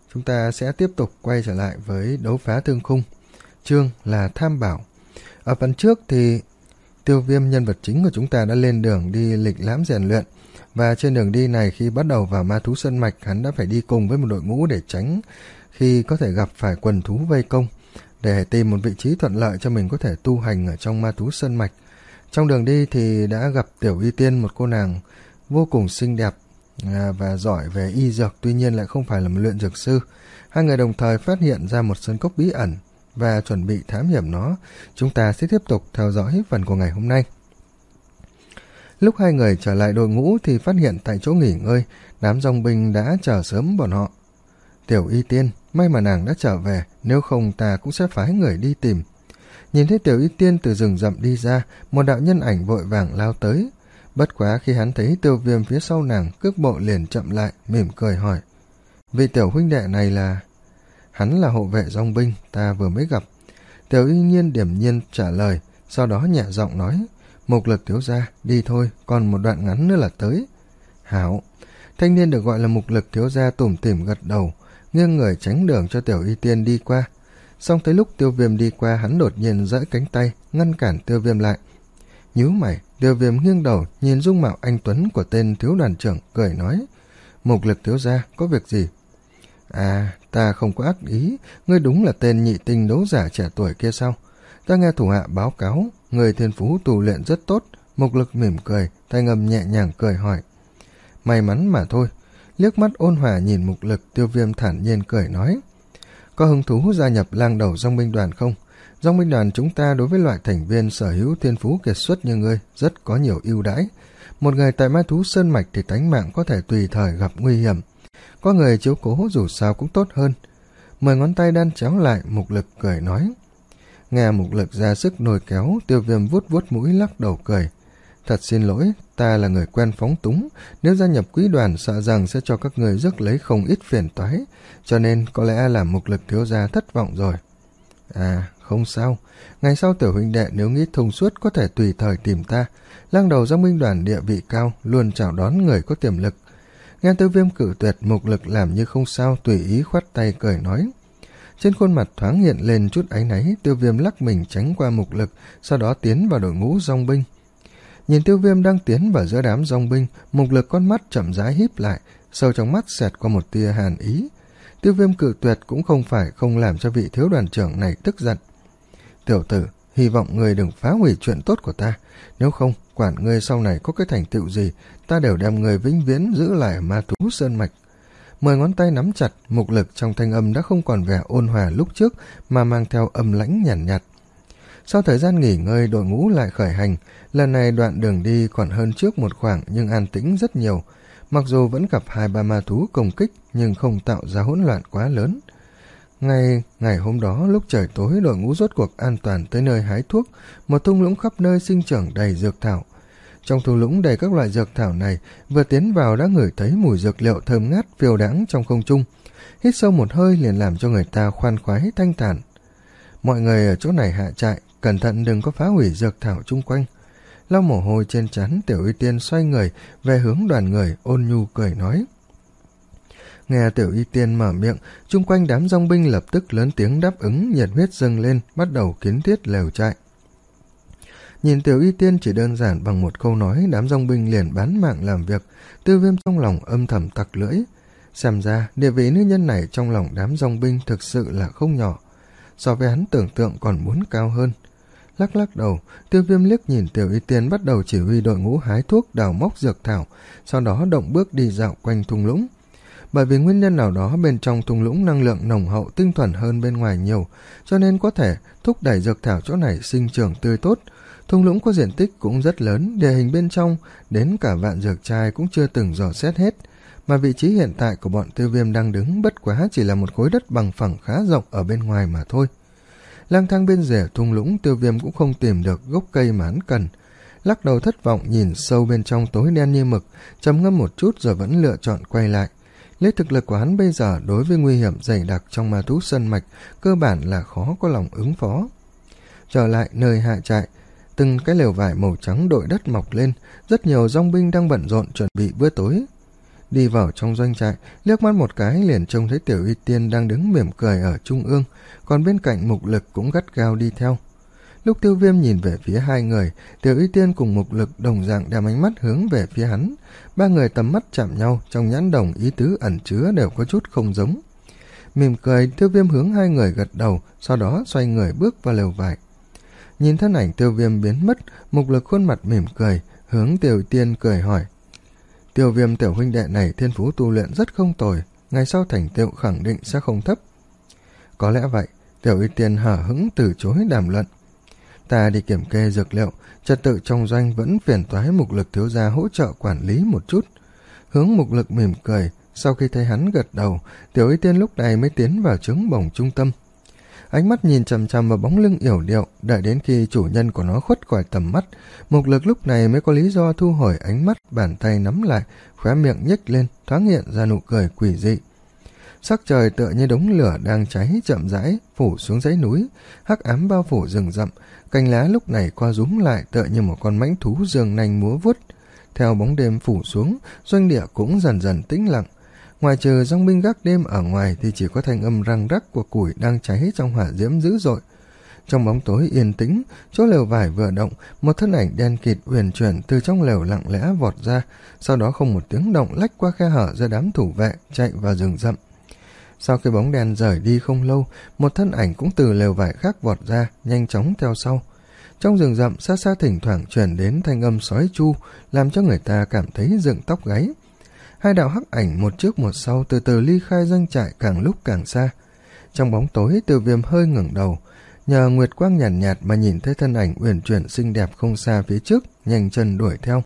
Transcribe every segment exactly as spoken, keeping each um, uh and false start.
chúng ta sẽ tiếp tục quay trở lại với đấu phá thương khung, chương là tham bảo. Ở phần trước thì Tiêu Viêm, nhân vật chính của chúng ta, đã lên đường đi lịch lãm rèn luyện, và trên đường đi này khi bắt đầu vào ma thú sơn mạch, hắn đã phải đi cùng với một đội ngũ để tránh khi có thể gặp phải quần thú vây công, để tìm một vị trí thuận lợi cho mình có thể tu hành ở trong ma thú sơn mạch. Trong đường đi thì đã gặp Tiểu Y Tiên, một cô nàng vô cùng xinh đẹp à, và giỏi về y dược, tuy nhiên lại không phải là một luyện dược sư. Hai người đồng thời phát hiện ra một sơn cốc bí ẩn và chuẩn bị thám hiểm nó. Chúng ta sẽ tiếp tục theo dõi phần của ngày hôm nay. Lúc hai người trở lại đội ngũ thì phát hiện tại chỗ nghỉ ngơi, đám dòng binh đã chờ sớm bọn họ. Tiểu Y Tiên, may mà nàng đã trở về, nếu không ta cũng sẽ phái người đi tìm. Nhìn thấy Tiểu Y Tiên từ rừng rậm đi ra, một đạo nhân ảnh vội vàng lao tới. Bất quá khi hắn thấy Tiêu Viêm phía sau nàng, cước bộ liền chậm lại, mỉm cười hỏi: vị tiểu huynh đệ này là... Hắn là hộ vệ dòng binh, ta vừa mới gặp. Tiểu Y Nhiên điềm nhiên trả lời, sau đó nhẹ giọng nói: Mục Lực thiếu gia, đi thôi, còn một đoạn ngắn nữa là tới. Hảo. Thanh niên được gọi là Mục Lực thiếu gia tủm tỉm gật đầu, nghiêng người tránh đường cho Tiểu Y Tiên đi qua. Xong tới lúc Tiêu Viêm đi qua, hắn đột nhiên giãy cánh tay ngăn cản Tiêu Viêm lại. Nhíu mày, Tiêu Viêm nghiêng đầu nhìn dung mạo anh tuấn của tên thiếu đoàn trưởng, cười nói: Mục Lực thiếu gia, có việc gì? À, ta không có ác ý, ngươi đúng là tên nhị tinh đấu giả trẻ tuổi kia sao? Ta nghe thủ hạ báo cáo, người thiên phú tu luyện rất tốt. Mục Lực mỉm cười, tay ngầm nhẹ nhàng cười hỏi: May mắn mà thôi. Liếc mắt ôn hòa nhìn Mục Lực, Tiêu Viêm thản nhiên cười nói: Có hứng thú gia nhập lang đầu dòng binh đoàn không? Dòng binh đoàn chúng ta đối với loại thành viên sở hữu thiên phú kiệt xuất như ngươi rất có nhiều ưu đãi. Một người tại ma thú sơn mạch thì tánh mạng có thể tùy thời gặp nguy hiểm, có người chiếu cố dù sao cũng tốt hơn. Mười ngón tay đan chéo lại, Mục Lực cười nói. Nghe Mục Lực ra sức nồi kéo, Tiêu Viêm vuốt vuốt mũi lắc đầu cười: Thật xin lỗi, ta là người quen phóng túng, nếu gia nhập quý đoàn sợ rằng sẽ cho các người rước lấy không ít phiền toái, cho nên có lẽ là Mục Lực thiếu gia thất vọng rồi. À, không sao, ngày sau tiểu huynh đệ nếu nghĩ thông suốt có thể tùy thời tìm ta. Lang đầu dòng binh đoàn địa vị cao, luôn chào đón người có tiềm lực. Nghe Tiêu Viêm cự tuyệt, Mục Lực làm như không sao, tùy ý khoát tay cười nói. Trên khuôn mặt thoáng hiện lên chút áy náy, Tiêu Viêm lắc mình tránh qua Mục Lực, sau đó tiến vào đội ngũ dòng binh. Nhìn Tiêu Viêm đang tiến vào giữa đám dòng binh, Mục Lực con mắt chậm rãi híp lại, sâu trong mắt xẹt qua một tia hàn ý. Tiêu Viêm cự tuyệt cũng không phải không làm cho vị thiếu đoàn trưởng này tức giận. Tiểu tử, hy vọng ngươi đừng phá hủy chuyện tốt của ta, nếu không, quản ngươi sau này có cái thành tựu gì, ta đều đem ngươi vĩnh viễn giữ lại ở ma thú sơn mạch. Mười ngón tay nắm chặt, Mục Lực trong thanh âm đã không còn vẻ ôn hòa lúc trước, mà mang theo âm lãnh nhàn nhạt, nhạt. Sau thời gian nghỉ ngơi, đội ngũ lại khởi hành. Lần này đoạn đường đi còn hơn trước một khoảng nhưng an tĩnh rất nhiều. Mặc dù vẫn gặp hai ba ma thú công kích nhưng không tạo ra hỗn loạn quá lớn. Ngày ngày hôm đó lúc trời tối, đội ngũ rốt cuộc an toàn tới nơi hái thuốc, một thung lũng khắp nơi sinh trưởng đầy dược thảo. Trong thung lũng đầy các loại dược thảo này, vừa tiến vào đã ngửi thấy mùi dược liệu thơm ngát phiêu đãng trong không trung. Hít sâu một hơi liền làm cho người ta khoan khoái thanh thản. Mọi người ở chỗ này hạ trại, cẩn thận đừng có phá hủy dược thảo chung quanh. Lau mồ hôi trên trán, Tiểu Y Tiên xoay người về hướng đoàn người, ôn nhu cười nói. Nghe Tiểu Y Tiên mở miệng, chung quanh đám dòng binh lập tức lớn tiếng đáp ứng, nhiệt huyết dâng lên, bắt đầu kiến thiết lều trại. Nhìn Tiểu Y Tiên chỉ đơn giản bằng một câu nói, đám dòng binh liền bán mạng làm việc. Tiêu Viêm trong lòng âm thầm tặc lưỡi. Xem ra địa vị nữ nhân này trong lòng đám dòng binh thực sự là không nhỏ, so với hắn tưởng tượng còn muốn cao hơn. Lắc lắc đầu, Tiêu Viêm liếc nhìn Tiểu Y Tiên bắt đầu chỉ huy đội ngũ hái thuốc, đào móc dược thảo, sau đó động bước đi dạo quanh thung lũng. Bởi vì nguyên nhân nào đó, bên trong thung lũng năng lượng nồng hậu tinh thuần hơn bên ngoài nhiều, cho nên có thể thúc đẩy dược thảo chỗ này sinh trưởng tươi tốt. Thung lũng có diện tích cũng rất lớn, địa hình bên trong đến cả vạn dược trai cũng chưa từng dò xét hết, mà vị trí hiện tại của bọn Tiêu Viêm đang đứng bất quá chỉ là một khối đất bằng phẳng khá rộng ở bên ngoài mà thôi. Lang thang bên rìa thung lũng, Tiêu Viêm cũng không tìm được gốc cây mà hắn cần. Lắc đầu thất vọng nhìn sâu bên trong tối đen như mực, trầm ngâm một chút rồi vẫn lựa chọn quay lại. Lấy thực lực của hắn bây giờ, đối với nguy hiểm dày đặc trong ma thú sơn mạch, cơ bản là khó có lòng ứng phó. Trở lại nơi hạ trại, từng cái lều vải màu trắng đội đất mọc lên, rất nhiều dòng binh đang bận rộn chuẩn bị bữa tối. đi vào trong doanh trại, liếc mắt một cái liền trông thấy Tiểu Y Tiên đang đứng mỉm cười ở trung ương, còn bên cạnh Mục Lực cũng gắt gao đi theo. Lúc Tiêu Viêm nhìn về phía hai người, Tiểu Y Tiên cùng Mục Lực đồng dạng đem ánh mắt hướng về phía hắn. Ba người tầm mắt chạm nhau, trong nhãn đồng ý tứ ẩn chứa đều có chút không giống. Mỉm cười, Tiêu Viêm hướng hai người gật đầu, sau đó xoay người bước vào lều vải. Nhìn thân ảnh Tiêu Viêm biến mất, Mục Lực khuôn mặt mỉm cười, hướng Tiểu Y Tiên cười hỏi: Tiêu Viêm tiểu huynh đệ này thiên phú tu luyện rất không tồi, ngày sau thành tựu khẳng định sẽ không thấp. Có lẽ vậy, Tiểu Y Tiên hở hững từ chối đàm luận. Ta đi kiểm kê dược liệu, trật tự trong doanh vẫn phiền toái Mục Lực thiếu gia hỗ trợ quản lý một chút. Hướng Mục Lực mỉm cười, sau khi thấy hắn gật đầu, Tiểu Y Tiên lúc này mới tiến vào trướng bồng trung tâm. Ánh mắt nhìn chằm chằm vào bóng lưng yểu điệu, đợi đến khi chủ nhân của nó khuất khỏi tầm mắt, Mục Lực lúc này mới có lý do thu hồi ánh mắt, bàn tay nắm lại, khóe miệng nhếch lên, thoáng hiện ra nụ cười quỷ dị. Sắc trời tựa như đống lửa đang cháy chậm rãi phủ xuống dãy núi, hắc ám bao phủ rừng rậm, cành lá lúc này co rúm lại tựa như một con mãnh thú giương nanh múa vuốt. Theo bóng đêm phủ xuống, doanh địa cũng dần dần tĩnh lặng. Ngoài trừ dòng binh gác đêm ở ngoài thì chỉ có thanh âm răng rắc của củi đang cháy trong hỏa diễm dữ dội. Trong bóng tối yên tĩnh, chỗ lều vải vừa động, một thân ảnh đen kịt uyển chuyển từ trong lều lặng lẽ vọt ra, sau đó không một tiếng động lách qua khe hở giữa đám thủ vệ chạy vào rừng rậm. Sau khi bóng đèn rời đi không lâu, một thân ảnh cũng từ lều vải khác vọt ra, nhanh chóng theo sau. Trong rừng rậm xa xa thỉnh thoảng truyền đến thanh âm sói chu, làm cho người ta cảm thấy dựng tóc gáy. Hai đạo hắc ảnh một trước một sau từ từ ly khai doanh trại càng lúc càng xa. Trong bóng tối, Tiêu Viêm hơi ngẩng đầu, nhờ nguyệt quang nhàn nhạt, nhạt mà nhìn thấy thân ảnh uyển chuyển xinh đẹp không xa phía trước, nhanh chân đuổi theo.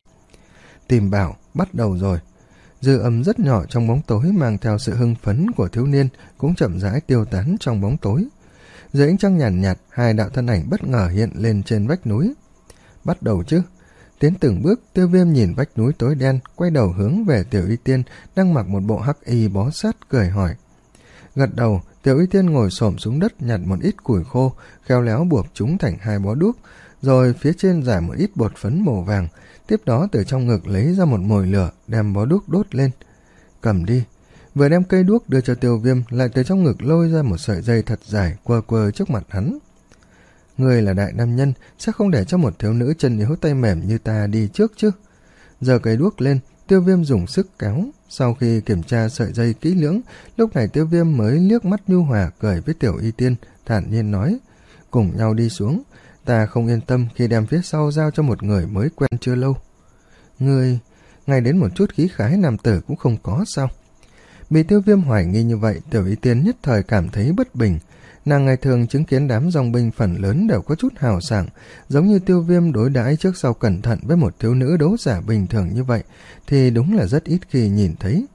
Tìm bảo, bắt đầu rồi. Dư âm rất nhỏ trong bóng tối mang theo sự hưng phấn của thiếu niên cũng chậm rãi tiêu tán trong bóng tối. Dưới ánh trăng nhàn nhạt, nhạt, hai đạo thân ảnh bất ngờ hiện lên trên vách núi. Bắt đầu chứ? Tiến từng bước, Tiêu Viêm nhìn vách núi tối đen, quay đầu hướng về Tiểu Y Tiên đang mặc một bộ hắc y bó sát, cười hỏi. Gật đầu, Tiểu Y Tiên ngồi xổm xuống đất nhặt một ít củi khô, khéo léo buộc chúng thành hai bó đuốc, rồi phía trên rải một ít bột phấn màu vàng, tiếp đó từ trong ngực lấy ra một mồi lửa, đem bó đuốc đốt lên. Cầm đi. Vừa đem cây đuốc đưa cho Tiêu Viêm, lại từ trong ngực lôi ra một sợi dây thật dài, quơ quơ trước mặt hắn. Người là đại nam nhân, sẽ không để cho một thiếu nữ chân yếu tay mềm như ta đi trước chứ. Giờ cây đuốc lên, Tiêu Viêm dùng sức kéo. Sau khi kiểm tra sợi dây kỹ lưỡng, lúc này Tiêu Viêm mới liếc mắt nhu hòa cười với Tiểu Y Tiên, thản nhiên nói. Cùng nhau đi xuống, ta không yên tâm khi đem phía sau giao cho một người mới quen chưa lâu. Người, ngay đến một chút khí khái nam tử cũng không có sao? Bị Tiêu Viêm hoài nghi như vậy, Tiểu Y Tiên nhất thời cảm thấy bất bình. Nàng ngày thường chứng kiến đám dòng binh phần lớn đều có chút hào sảng, giống như Tiêu Viêm đối đãi trước sau cẩn thận với một thiếu nữ đấu giả bình thường như vậy, thì đúng là rất ít khi nhìn thấy.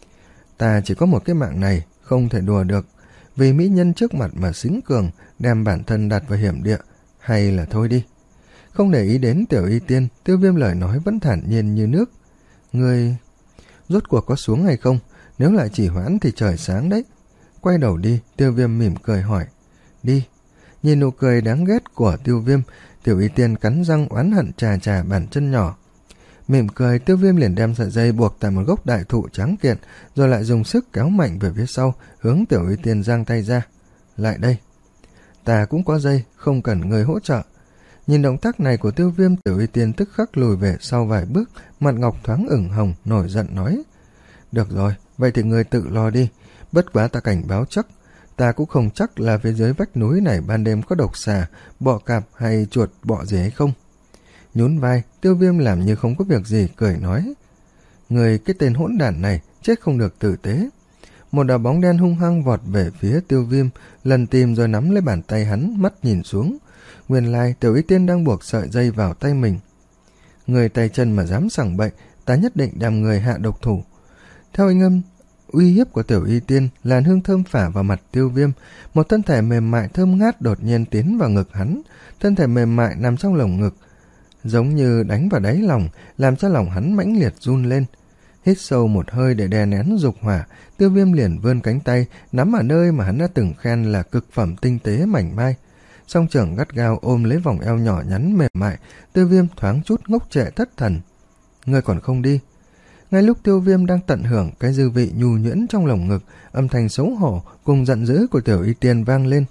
Ta chỉ có một cái mạng này, không thể đùa được, vì mỹ nhân trước mặt mà xính cường, đem bản thân đặt vào hiểm địa, hay là thôi đi. Không để ý đến Tiểu Y Tiên, Tiêu Viêm lời nói vẫn thản nhiên như nước. Ngươi rốt cuộc có xuống hay không? Nếu lại chỉ hoãn thì trời sáng đấy. Quay đầu đi, Tiêu Viêm mỉm cười hỏi. Đi. Nhìn nụ cười đáng ghét của Tiêu Viêm, Tiểu Y Tiên cắn răng oán hận trà trà bàn chân nhỏ. Mỉm cười, Tiêu Viêm liền đem sợi dây buộc tại một gốc đại thụ trắng kiện, rồi lại dùng sức kéo mạnh về phía sau, hướng Tiểu Y Tiên giang tay ra. Lại đây. Ta cũng có dây, không cần người hỗ trợ. Nhìn động tác này của Tiêu Viêm, Tiểu Y Tiên tức khắc lùi về sau vài bước, mặt ngọc thoáng ửng hồng, nổi giận nói. Được rồi, vậy thì người tự lo đi. Bất quá ta cảnh báo chắc, ta cũng không chắc là phía dưới vách núi này ban đêm có độc xà, bọ cạp hay chuột bọ gì hay không. Nhún vai, Tiêu Viêm làm như không có việc gì, cười nói. Người cái tên hỗn đản này, chết không được tử tế. Một đạo bóng đen hung hăng vọt về phía Tiêu Viêm, lần tìm rồi nắm lấy bàn tay hắn, mắt nhìn xuống. Nguyên lai Tiểu Y Tiên đang buộc sợi dây vào tay mình. Người tay chân mà dám sảng bậy, ta nhất định đem người hạ độc thủ. Theo anh âm uy hiếp của Tiểu Y Tiên, làn hương thơm phả vào mặt Tiêu Viêm, một thân thể mềm mại thơm ngát đột nhiên tiến vào ngực hắn. Thân thể mềm mại nằm trong lồng ngực, giống như đánh vào đáy lòng, làm cho lòng hắn mãnh liệt run lên. Hít sâu một hơi để đè nén dục hỏa, Tiêu Viêm liền vươn cánh tay nắm ở nơi mà hắn đã từng khen là cực phẩm tinh tế mảnh mai. Song trưởng gắt gao ôm lấy vòng eo nhỏ nhắn mềm mại. Tiêu Viêm thoáng chút ngốc trệ thất thần. Ngươi còn không đi? Ngay lúc Tiêu Viêm đang tận hưởng cái dư vị nhu nhuyễn trong lồng ngực, âm thanh xấu hổ cùng giận dữ của Tiểu Y Tiên vang lên.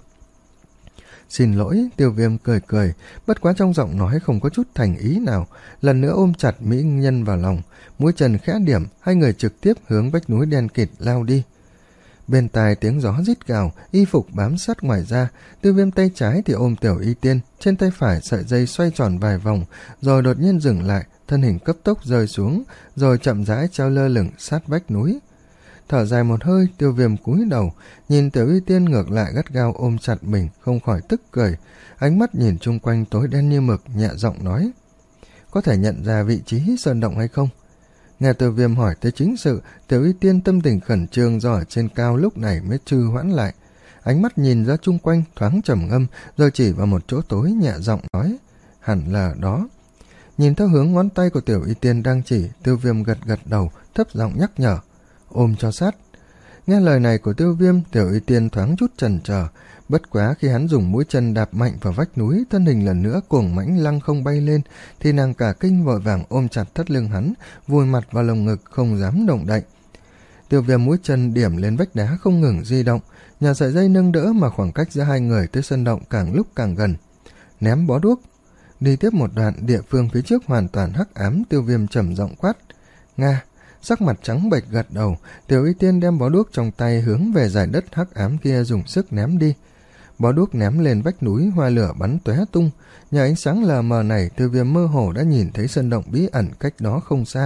Xin lỗi, Tiêu Viêm cười cười, bất quá trong giọng nói không có chút thành ý nào, lần nữa ôm chặt mỹ nhân vào lòng, mũi chân khẽ điểm, hai người trực tiếp hướng vách núi đen kịt lao đi. Bên tai tiếng gió rít gào, y phục bám sát ngoài ra, Tiêu Viêm tay trái thì ôm Tiểu Y Tiên, trên tay phải sợi dây xoay tròn vài vòng, rồi đột nhiên dừng lại, thân hình cấp tốc rơi xuống, rồi chậm rãi treo lơ lửng sát vách núi. Thở dài một hơi, Tiêu Viêm cúi đầu, nhìn Tiểu Y Tiên ngược lại gắt gao ôm chặt mình, không khỏi tức cười, ánh mắt nhìn chung quanh tối đen như mực, nhẹ giọng nói: có thể nhận ra vị trí sơn động hay không? Nghe Tiêu Viêm hỏi tới chính sự, Tiểu Y Tiên tâm tình khẩn trương do ở trên cao lúc này mới trư hoãn lại, ánh mắt nhìn ra chung quanh thoáng trầm ngâm, rồi chỉ vào một chỗ tối nhẹ giọng nói: hẳn là đó. Nhìn theo hướng ngón tay của Tiểu Y Tiên đang chỉ, Tiêu Viêm gật gật đầu, thấp giọng nhắc nhở: ôm cho sát. Nghe lời này của Tiêu Viêm, Tiểu Y Tiên thoáng chút chần chờ, bất quá khi hắn dùng mũi chân đạp mạnh vào vách núi, thân hình lần nữa cuồng mãnh lăng không bay lên, thì nàng cả kinh vội vàng ôm chặt thắt lưng hắn, vùi mặt vào lồng ngực không dám động đậy. Tiêu Viêm mũi chân điểm lên vách đá không ngừng di động, nhờ sợi dây nâng đỡ mà khoảng cách giữa hai người tới sân động càng lúc càng gần. Ném bó đuốc. Đi tiếp một đoạn, địa phương phía trước hoàn toàn hắc ám, Tiêu Viêm trầm giọng quát: Nga. Sắc mặt trắng bệch gật đầu, Tiểu Y Tiên đem bó đuốc trong tay hướng về dải đất hắc ám kia dùng sức ném đi. Bó đuốc ném lên vách núi, hoa lửa bắn tóe tung, nhờ ánh sáng lờ mờ này, Tiêu Viêm mơ hồ đã nhìn thấy sân động bí ẩn cách đó không xa.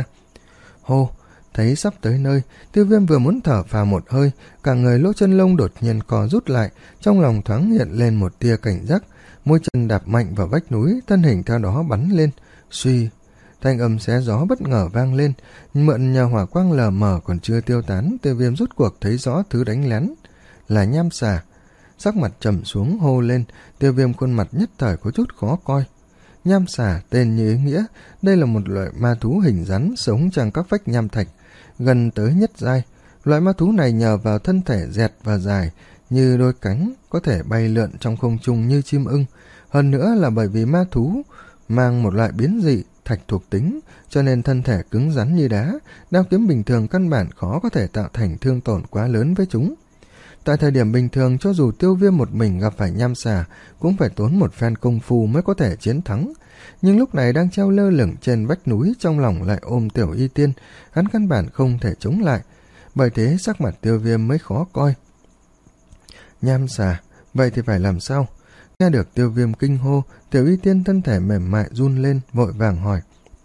Hô, thấy sắp tới nơi, Tiêu Viêm vừa muốn thở phào một hơi, cả người lỗ chân lông đột nhiên co rút lại, trong lòng thoáng hiện lên một tia cảnh giác, mũi chân đạp mạnh vào vách núi, thân hình theo đó bắn lên. Suy, thanh âm xé gió bất ngờ vang lên, mượn nhờ hỏa quang lờ mờ còn chưa tiêu tán, Tiêu Viêm rút cuộc thấy rõ thứ đánh lén là nham xà. Sắc mặt trầm xuống hô lên, Tiêu Viêm khuôn mặt nhất thời có chút khó coi. Nham xà tên như ý nghĩa, đây là một loại ma thú hình rắn sống trong các vách nham thạch, gần tới nhất giai. Loại ma thú này nhờ vào thân thể dẹt và dài như đôi cánh, có thể bay lượn trong không trung như chim ưng. Hơn nữa là bởi vì ma thú mang một loại biến dị thạch thuộc tính, cho nên thân thể cứng rắn như đá, đao kiếm bình thường căn bản khó có thể tạo thành thương tổn quá lớn với chúng. Tại thời điểm bình thường, cho dù Tiêu Viêm một mình gặp phải nham xà, cũng phải tốn một phen công phu mới có thể chiến thắng. Nhưng lúc này đang treo lơ lửng trên vách núi, trong lòng lại ôm Tiểu Y Tiên, hắn căn bản không thể chống lại, bởi thế sắc mặt Tiêu Viêm mới khó coi. Nham xà, vậy thì phải làm sao? Nghe được Tiêu Viêm kinh hô, Tiểu Y Tiên thân thể mềm mại run lên, vội vàng hỏi.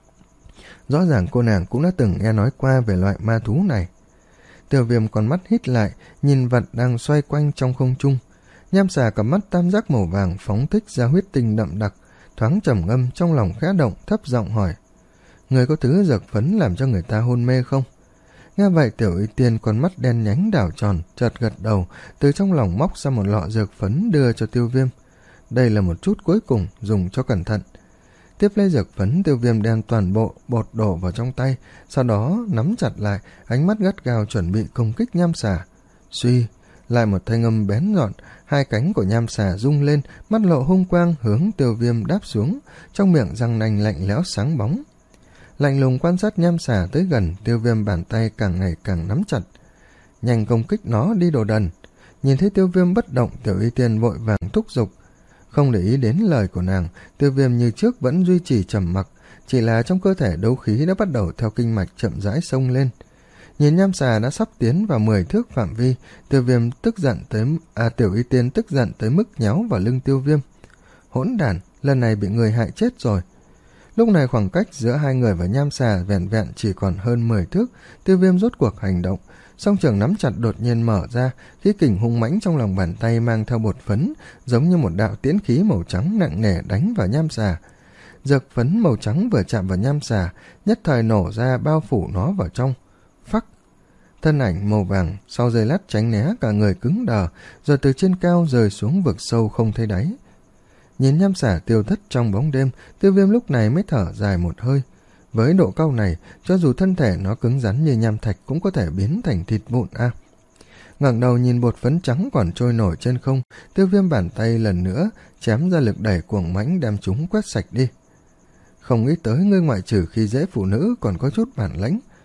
Rõ ràng cô nàng cũng đã từng nghe nói qua về loại ma thú này. Tiêu Viêm con mắt hít lại, nhìn vật đang xoay quanh trong không trung. Nham xà cầm mắt tam giác màu vàng phóng thích ra huyết tinh đậm đặc, thoáng trầm ngâm, trong lòng khẽ động, thấp giọng hỏi: người có thứ dược phấn làm cho người ta hôn mê không? Nghe vậy, Tiểu Y Tiên con mắt đen nhánh đảo tròn, chợt gật đầu, từ trong lòng móc ra một lọ dược phấn đưa cho Tiêu Viêm. Đây là một chút cuối cùng, dùng cho cẩn thận. Tiếp lấy dược phấn, Tiêu Viêm đem toàn bộ bột đổ vào trong tay, sau đó nắm chặt lại, ánh mắt gắt gao chuẩn bị công kích nham xà. Suy, lại một thanh âm bén nhọn, hai cánh của nham xà rung lên, mắt lộ hung quang hướng Tiêu Viêm đáp xuống, trong miệng răng nanh lạnh lẽo sáng bóng. Lạnh lùng quan sát nham xà tới gần, Tiêu Viêm bàn tay càng ngày càng nắm chặt. Nhanh công kích nó đi đồ đần. Nhìn thấy Tiêu Viêm bất động, Tiểu Y Tiên vội vàng thúc giục. Không để ý đến lời của nàng, Tiêu Viêm như trước vẫn duy trì trầm mặc, chỉ là trong cơ thể đấu khí đã bắt đầu theo kinh mạch chậm rãi xông lên. Nhìn nham xà đã sắp tiến vào mười thước phạm vi, Tiêu Viêm tức giận tới à Tiểu Y Tiên tức giận tới mức nhéo vào lưng Tiêu Viêm. Hỗn đản, lần này bị người hại chết rồi. Lúc này khoảng cách giữa hai người và nham xà vẹn vẹn chỉ còn hơn mười thước, Tiêu Viêm rốt cuộc hành động, song trường nắm chặt đột nhiên mở ra, khí kình hung mãnh trong lòng bàn tay mang theo bột phấn, giống như một đạo tiễn khí màu trắng nặng nề đánh vào nham xà. Dược phấn màu trắng vừa chạm vào nham xà, nhất thời nổ ra bao phủ nó vào trong. Phắc! Thân ảnh màu vàng sau giây lát tránh né, cả người cứng đờ, rồi từ trên cao rơi xuống vực sâu không thấy đáy. Nhìn nham xà tiêu thất trong bóng đêm, Tiêu Viêm lúc này mới thở dài một hơi. Với độ cao này, cho dù thân thể nó cứng rắn như nham thạch cũng có thể biến thành thịt vụn a. À. Ngẩng đầu nhìn bột phấn trắng còn trôi nổi trên không, Tiêu Viêm bàn tay lần nữa chém ra lực đẩy cuồng mãnh đem chúng quét sạch đi. Không nghĩ tới ngươi ngoại trừ khi dễ phụ nữ còn có chút bản lãnh.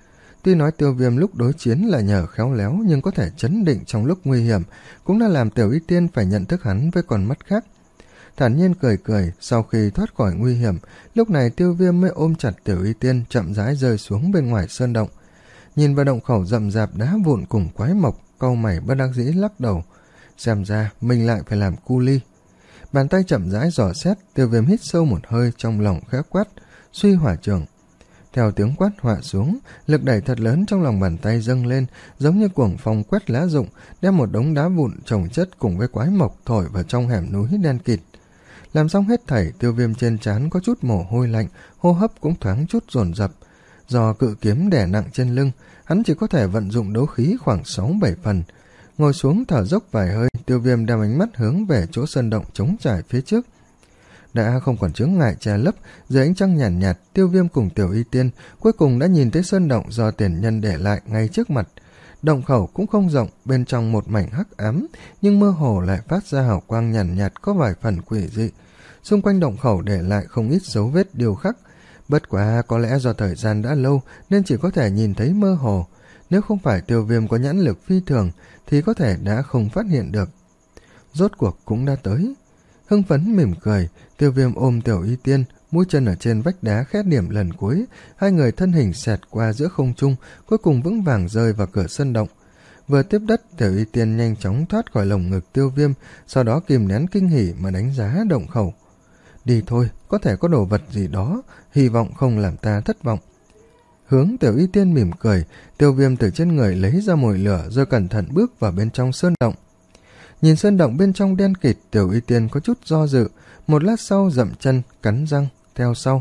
Tuy nói Tiêu Viêm lúc đối chiến là nhờ khéo léo nhưng có thể chấn định trong lúc nguy hiểm, cũng đã làm Tiểu Y Tiên phải nhận thức hắn với con mắt khác. Thản nhiên cười cười, sau khi thoát khỏi nguy hiểm, lúc này Tiêu Viêm mới ôm chặt Tiểu Y Tiên chậm rãi rơi xuống bên ngoài sơn động. Nhìn vào động khẩu rậm rạp đá vụn cùng quái mộc, cau mày bất đắc dĩ lắc đầu. Xem ra mình lại phải làm cu ly. Bàn tay chậm rãi dò xét, Tiêu Viêm hít sâu một hơi, trong lòng khẽ quát, suy hỏa trường. Theo tiếng quát họa xuống, lực đẩy thật lớn trong lòng bàn tay dâng lên, giống như cuồng phong quét lá rụng, đem một đống đá vụn chồng chất cùng với quái mộc thổi vào trong hẻm núi đen kịt. Làm xong hết thảy, Tiêu Viêm trên trán có chút mồ hôi lạnh, hô hấp cũng thoáng chút dồn dập. Do cự kiếm đè nặng trên lưng, hắn chỉ có thể vận dụng đấu khí khoảng sáu bảy phần. Ngồi xuống thở dốc vài hơi, Tiêu Viêm đem ánh mắt hướng về chỗ sơn động trống trải phía trước. Đã không còn chướng ngại che lấp, dưới ánh trăng nhàn nhạt, nhạt, Tiêu Viêm cùng Tiểu Y Tiên cuối cùng đã nhìn thấy sơn động do tiền nhân để lại ngay trước mặt. Động khẩu cũng không rộng, bên trong một mảnh hắc ám, nhưng mơ hồ lại phát ra hào quang nhàn nhạt, nhạt có vài phần quỷ dị. Xung quanh động khẩu để lại không ít dấu vết điêu khắc. Bất quá có lẽ do thời gian đã lâu nên chỉ có thể nhìn thấy mơ hồ. Nếu không phải Tiêu Viêm có nhãn lực phi thường thì có thể đã không phát hiện được. Rốt cuộc cũng đã tới. Hưng phấn mỉm cười, Tiêu Viêm ôm Tiểu Y Tiên, mũi chân ở trên vách đá khét điểm lần cuối, hai người thân hình xẹt qua giữa không trung, cuối cùng vững vàng rơi vào cửa sân động. Vừa tiếp đất, Tiểu Y Tiên nhanh chóng thoát khỏi lồng ngực Tiêu Viêm, sau đó kìm nén kinh hỉ mà đánh giá động khẩu. Đi thôi, có thể có đồ vật gì đó, hy vọng không làm ta thất vọng. Hướng Tiểu Y Tiên mỉm cười, Tiêu Viêm từ trên người lấy ra mồi lửa rồi cẩn thận bước vào bên trong sơn động. Nhìn sơn động bên trong đen kịt, Tiểu Y Tiên có chút do dự, một lát sau dậm chân, cắn răng, theo sau.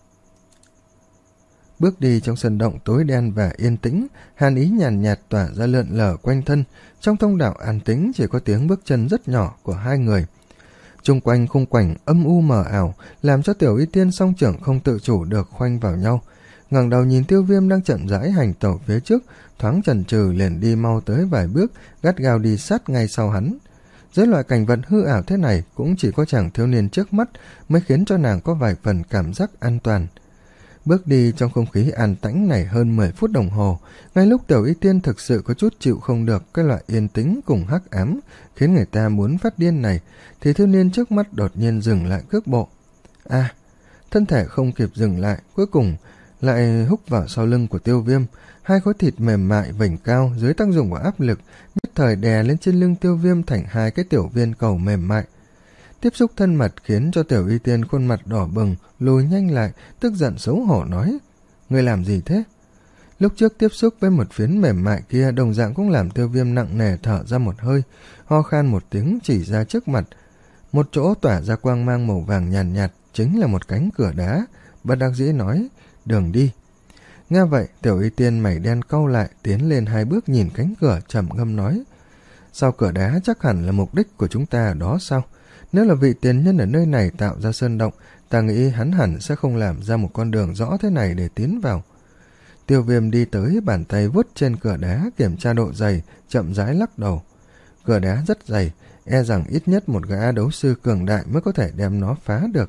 Bước đi trong sơn động tối đen và yên tĩnh, hàn ý nhàn nhạt, nhạt tỏa ra lượn lờ quanh thân, trong thông đạo an tĩnh chỉ có tiếng bước chân rất nhỏ của hai người. Chung quanh khung cảnh âm u mờ ảo, làm cho Tiểu Y Tiên song trưởng không tự chủ được khoanh vào nhau. Ngẩng đầu nhìn Tiêu Viêm đang chậm rãi hành tẩu phía trước, thoáng chần chừ liền đi mau tới vài bước, gắt gao đi sát ngay sau hắn. Dưới loại cảnh vật hư ảo thế này, cũng chỉ có chàng thiếu niên trước mắt mới khiến cho nàng có vài phần cảm giác an toàn. Bước đi trong không khí an tĩnh này hơn mười phút đồng hồ, ngay lúc Tiểu Y Tiên thực sự có chút chịu không được cái loại yên tĩnh cùng hắc ám khiến người ta muốn phát điên này, thì thiếu niên trước mắt đột nhiên dừng lại cước bộ. À, thân thể không kịp dừng lại, cuối cùng lại húc vào sau lưng của Tiêu Viêm, hai khối thịt mềm mại vểnh cao dưới tác dụng của áp lực, nhất thời đè lên trên lưng Tiêu Viêm thành hai cái tiểu viên cầu mềm mại. Tiếp xúc thân mật khiến cho Tiểu Y Tiên khuôn mặt đỏ bừng, lùi nhanh lại, tức giận xấu hổ nói: "Ngươi làm gì thế?" Lúc trước tiếp xúc với một phiến mềm mại kia, đồng dạng cũng làm Tiêu Viêm nặng nề thở ra một hơi, ho khan một tiếng chỉ ra trước mặt. Một chỗ tỏa ra quang mang màu vàng nhàn nhạt, nhạt, chính là một cánh cửa đá, bất đắc dĩ nói: "Đường đi." Nghe vậy, Tiểu Y Tiên mày đen cau lại, tiến lên hai bước nhìn cánh cửa trầm ngâm nói: "Sau cửa đá chắc hẳn là mục đích của chúng ta đó sao? Nếu là vị tiền nhân ở nơi này tạo ra sơn động, ta nghĩ hắn hẳn sẽ không làm ra một con đường rõ thế này để tiến vào." Tiêu Viêm đi tới, bàn tay vuốt trên cửa đá kiểm tra độ dày, chậm rãi lắc đầu. Cửa đá rất dày, e rằng ít nhất một gã đấu sư cường đại mới có thể đem nó phá được.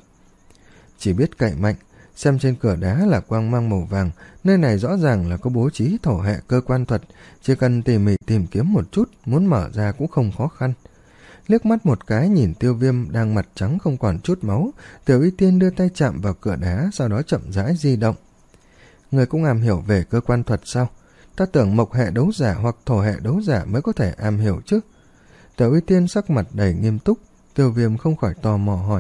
Chỉ biết cậy mạnh, xem trên cửa đá là quang mang màu vàng, nơi này rõ ràng là có bố trí thổ hệ cơ quan thuật, chỉ cần tỉ mỉ tìm kiếm một chút, muốn mở ra cũng không khó khăn. Liếc mắt một cái nhìn Tiêu Viêm đang mặt trắng không còn chút máu, Tiểu Y Tiên đưa tay chạm vào cửa đá, sau đó chậm rãi di động. Người cũng am hiểu về cơ quan thuật sao? Ta tưởng mộc hệ đấu giả hoặc thổ hệ đấu giả mới có thể am hiểu chứ. Tiểu Y Tiên sắc mặt đầy nghiêm túc, Tiêu Viêm không khỏi tò mò hỏi.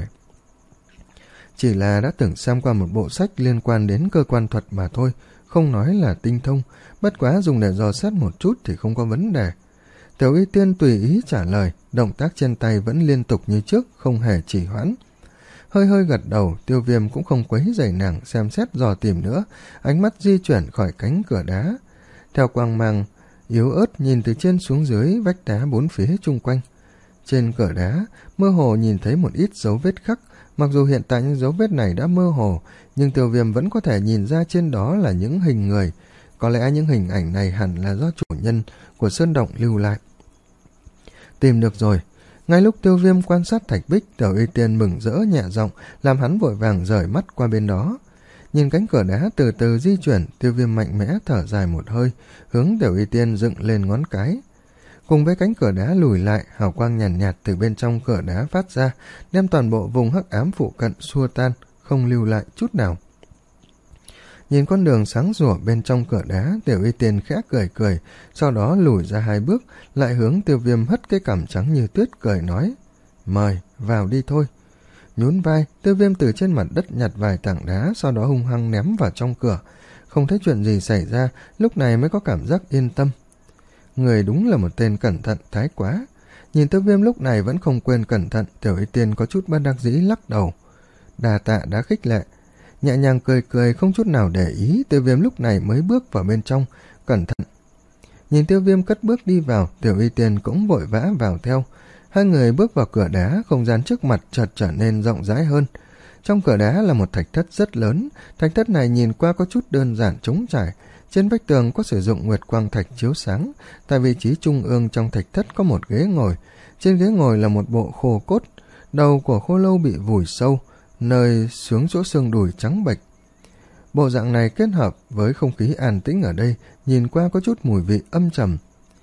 Chỉ là đã từng xem qua một bộ sách liên quan đến cơ quan thuật mà thôi, không nói là tinh thông, bất quá dùng để dò xét một chút thì không có vấn đề. Tiểu Y Tiên tùy ý trả lời, động tác trên tay vẫn liên tục như trước, không hề trì hoãn. Hơi hơi gật đầu, Tiêu Viêm cũng không quấy rầy nàng xem xét dò tìm nữa, ánh mắt di chuyển khỏi cánh cửa đá. Theo quang mang yếu ớt nhìn từ trên xuống dưới vách đá bốn phía chung quanh. Trên cửa đá, mơ hồ nhìn thấy một ít dấu vết khắc, mặc dù hiện tại những dấu vết này đã mơ hồ, nhưng Tiêu Viêm vẫn có thể nhìn ra trên đó là những hình người. Có lẽ những hình ảnh này hẳn là do chủ nhân của sơn động lưu lại. Tìm được rồi. Ngay lúc Tiêu Viêm quan sát thạch bích, Tiểu Y Tiên mừng rỡ nhẹ giọng, làm hắn vội vàng rời mắt qua bên đó. Nhìn cánh cửa đá từ từ di chuyển, Tiêu Viêm mạnh mẽ thở dài một hơi, hướng Tiểu Y Tiên dựng lên ngón cái. Cùng với cánh cửa đá lùi lại, hào quang nhàn nhạt, nhạt từ bên trong cửa đá phát ra, đem toàn bộ vùng hắc ám phụ cận xua tan, không lưu lại chút nào. Nhìn con đường sáng rủa bên trong cửa đá, Tiểu Y Tiên khẽ cười cười, sau đó lùi ra hai bước, lại hướng Tiêu Viêm hất cái cằm trắng như tuyết cười nói: "Mời, vào đi thôi." Nhún vai, Tiêu Viêm từ trên mặt đất nhặt vài tảng đá, sau đó hung hăng ném vào trong cửa. Không thấy chuyện gì xảy ra, lúc này mới có cảm giác yên tâm. Người đúng là một tên cẩn thận thái quá. Nhìn Tiêu Viêm lúc này vẫn không quên cẩn thận, Tiểu Y Tiên có chút bất đắc dĩ lắc đầu. Đà tạ đã khích lệ. Nhẹ nhàng cười cười không chút nào để ý, Tiêu Viêm lúc này mới bước vào bên trong, cẩn thận. Nhìn Tiêu Viêm cất bước đi vào, Tiểu Y Tiên cũng vội vã vào theo. Hai người bước vào cửa đá, không gian trước mặt chợt trở nên rộng rãi hơn. Trong cửa đá là một thạch thất rất lớn, thạch thất này nhìn qua có chút đơn giản trống trải. Trên vách tường có sử dụng nguyệt quang thạch chiếu sáng, tại vị trí trung ương trong thạch thất có một ghế ngồi. Trên ghế ngồi là một bộ khô cốt, đầu của khô lâu bị vùi sâu, nơi xuống chỗ xương đùi trắng bệch. Bộ dạng này kết hợp với không khí an tĩnh ở đây, nhìn qua có chút mùi vị âm trầm.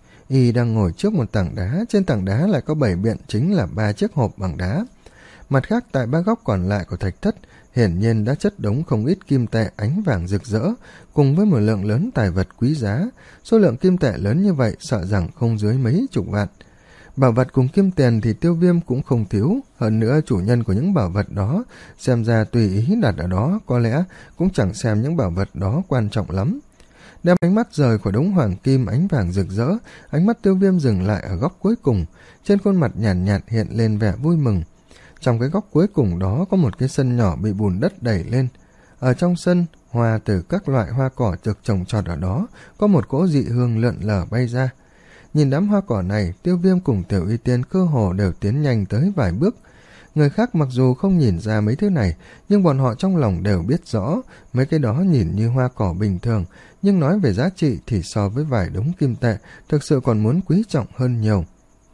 Y đang ngồi trước một tảng đá, trên tảng đá lại có bảy biện chính là ba chiếc hộp bằng đá. Mặt khác tại ba góc còn lại của thạch thất, hiển nhiên đã chất đống không ít kim tệ ánh vàng rực rỡ, cùng với một lượng lớn tài vật quý giá. Số lượng kim tệ lớn như vậy sợ rằng không dưới mấy chục vạn. Bảo vật cùng kim tiền thì Tiêu Viêm cũng không thiếu, hơn nữa chủ nhân của những bảo vật đó xem ra tùy ý đặt ở đó, có lẽ cũng chẳng xem những bảo vật đó quan trọng lắm. Đem ánh mắt rời khỏi đống hoàng kim ánh vàng rực rỡ, ánh mắt Tiêu Viêm dừng lại ở góc cuối cùng, trên khuôn mặt nhàn nhạt, nhạt hiện lên vẻ vui mừng. Trong cái góc cuối cùng đó có một cái sân nhỏ bị bùn đất đẩy lên. Ở trong sân, hoa từ các loại hoa cỏ được trồng trọt ở đó, có một cỗ dị hương lượn lờ bay ra. Nhìn đám hoa cỏ này, Tiêu Viêm cùng Tiểu Y Tiên cơ hồ đều tiến nhanh tới vài bước. Người khác mặc dù không nhìn ra mấy thứ này, nhưng bọn họ trong lòng đều biết rõ, mấy cái đó nhìn như hoa cỏ bình thường, nhưng nói về giá trị thì so với vài đống kim tệ, thực sự còn muốn quý trọng hơn nhiều.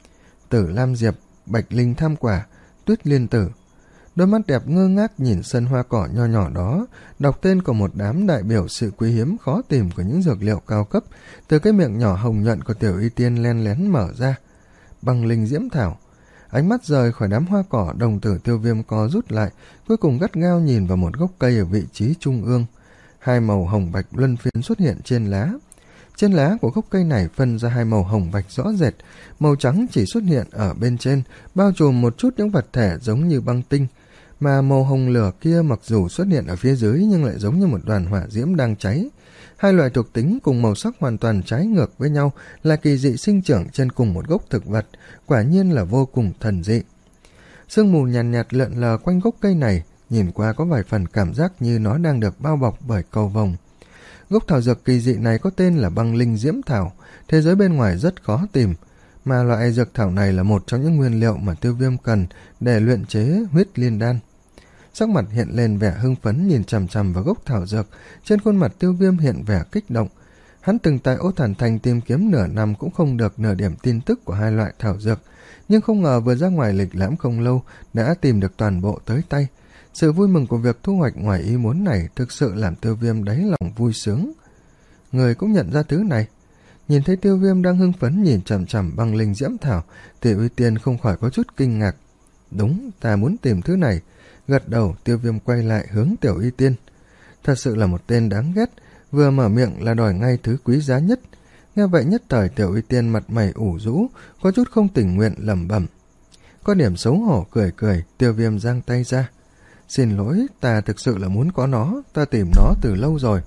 Tử Lam Diệp, Bạch Linh Tham Quả, Tuyết Liên Tử. Đôi mắt đẹp ngơ ngác nhìn sân hoa cỏ nho nhỏ đó, đọc tên của một đám đại biểu sự quý hiếm khó tìm của những dược liệu cao cấp, từ cái miệng nhỏ hồng nhuận của Tiểu Y Tiên len lén mở ra. Băng linh diễm thảo. Ánh mắt rời khỏi đám hoa cỏ, đồng tử Tiêu Viêm co rút lại, cuối cùng gắt gao nhìn vào một gốc cây ở vị trí trung ương. Hai màu hồng bạch luân phiến xuất hiện trên lá. Trên lá của gốc cây này phân ra hai màu hồng bạch rõ rệt, màu trắng chỉ xuất hiện ở bên trên, bao trùm một chút những vật thể giống như băng tinh, mà màu hồng lửa kia mặc dù xuất hiện ở phía dưới nhưng lại giống như một đoàn hỏa diễm đang cháy. Hai loại thuộc tính cùng màu sắc hoàn toàn trái ngược với nhau, là kỳ dị sinh trưởng trên cùng một gốc thực vật, quả nhiên là vô cùng thần dị. Sương mù nhàn nhạt, nhạt lượn lờ quanh gốc cây này, nhìn qua có vài phần cảm giác như nó đang được bao bọc bởi cầu vồng. Gốc thảo dược kỳ dị này có tên là băng linh diễm thảo, thế giới bên ngoài rất khó tìm, mà loại dược thảo này là một trong những nguyên liệu mà Tiêu Viêm cần để luyện chế huyết liên đan. Sắc mặt hiện lên vẻ hưng phấn nhìn chằm chằm vào gốc thảo dược, trên khuôn mặt Tiêu Viêm hiện vẻ kích động. Hắn từng tại Ô Thản Thành tìm kiếm nửa năm cũng không được nửa điểm tin tức của hai loại thảo dược, nhưng không ngờ vừa ra ngoài lịch lãm không lâu đã tìm được toàn bộ tới tay. Sự vui mừng của việc thu hoạch ngoài ý muốn này thực sự làm Tiêu Viêm đáy lòng vui sướng. Người cũng nhận ra thứ này. Nhìn thấy Tiêu Viêm đang hưng phấn nhìn chằm chằm băng linh diễm thảo, Tiểu Y Tiên không khỏi có chút kinh ngạc. Đúng, ta muốn tìm thứ này. Gật đầu, Tiêu Viêm quay lại hướng Tiểu Y Tiên. Thật sự là một tên đáng ghét, vừa mở miệng là đòi ngay thứ quý giá nhất. Nghe vậy nhất thời Tiểu Y Tiên mặt mày ủ rũ, có chút không tình nguyện lẩm bẩm. Có điểm xấu hổ cười cười, Tiêu Viêm giang tay ra. Xin lỗi, ta thực sự là muốn có nó, ta tìm nó từ lâu rồi.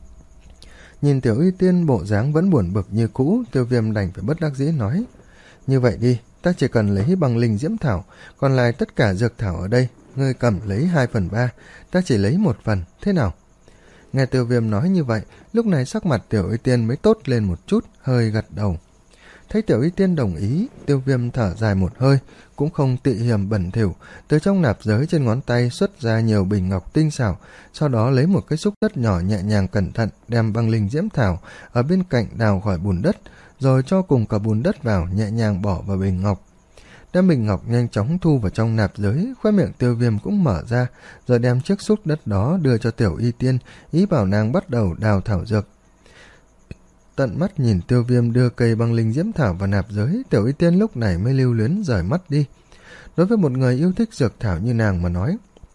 Nhìn Tiểu Y Tiên bộ dáng vẫn buồn bực như cũ, Tiêu Viêm đành phải bất đắc dĩ nói. Như vậy đi, ta chỉ cần lấy băng linh diễm thảo, còn lại tất cả dược thảo ở đây, ngươi cầm lấy hai phần ba, ta chỉ lấy một phần, thế nào? Nghe Tiêu Viêm nói như vậy, lúc này sắc mặt Tiểu Y Tiên mới tốt lên một chút, hơi gật đầu. Thấy Tiểu Y Tiên đồng ý, Tiêu Viêm thở dài một hơi, cũng không tị hiềm bẩn thỉu, từ trong nạp giới trên ngón tay xuất ra nhiều bình ngọc tinh xảo, sau đó lấy một cái xúc đất nhỏ nhẹ nhàng cẩn thận đem băng linh diễm thảo ở bên cạnh đào khỏi bùn đất, rồi cho cùng cả bùn đất vào nhẹ nhàng bỏ vào bình ngọc. đem bình ngọc nhanh chóng thu vào trong nạp giới. Khóe miệng Tiêu Viêm cũng mở ra, rồi đem chiếc xúc đất đó đưa cho Tiểu Y Tiên, ý bảo nàng bắt đầu đào thảo dược. Tận mắt nhìn Tiêu Viêm đưa cây băng linh diễm thảo vào nạp giới, Tiểu Y Tiên lúc này mới lưu luyến rời mắt đi. Đối với một người yêu thích dược thảo như nàng mà nói,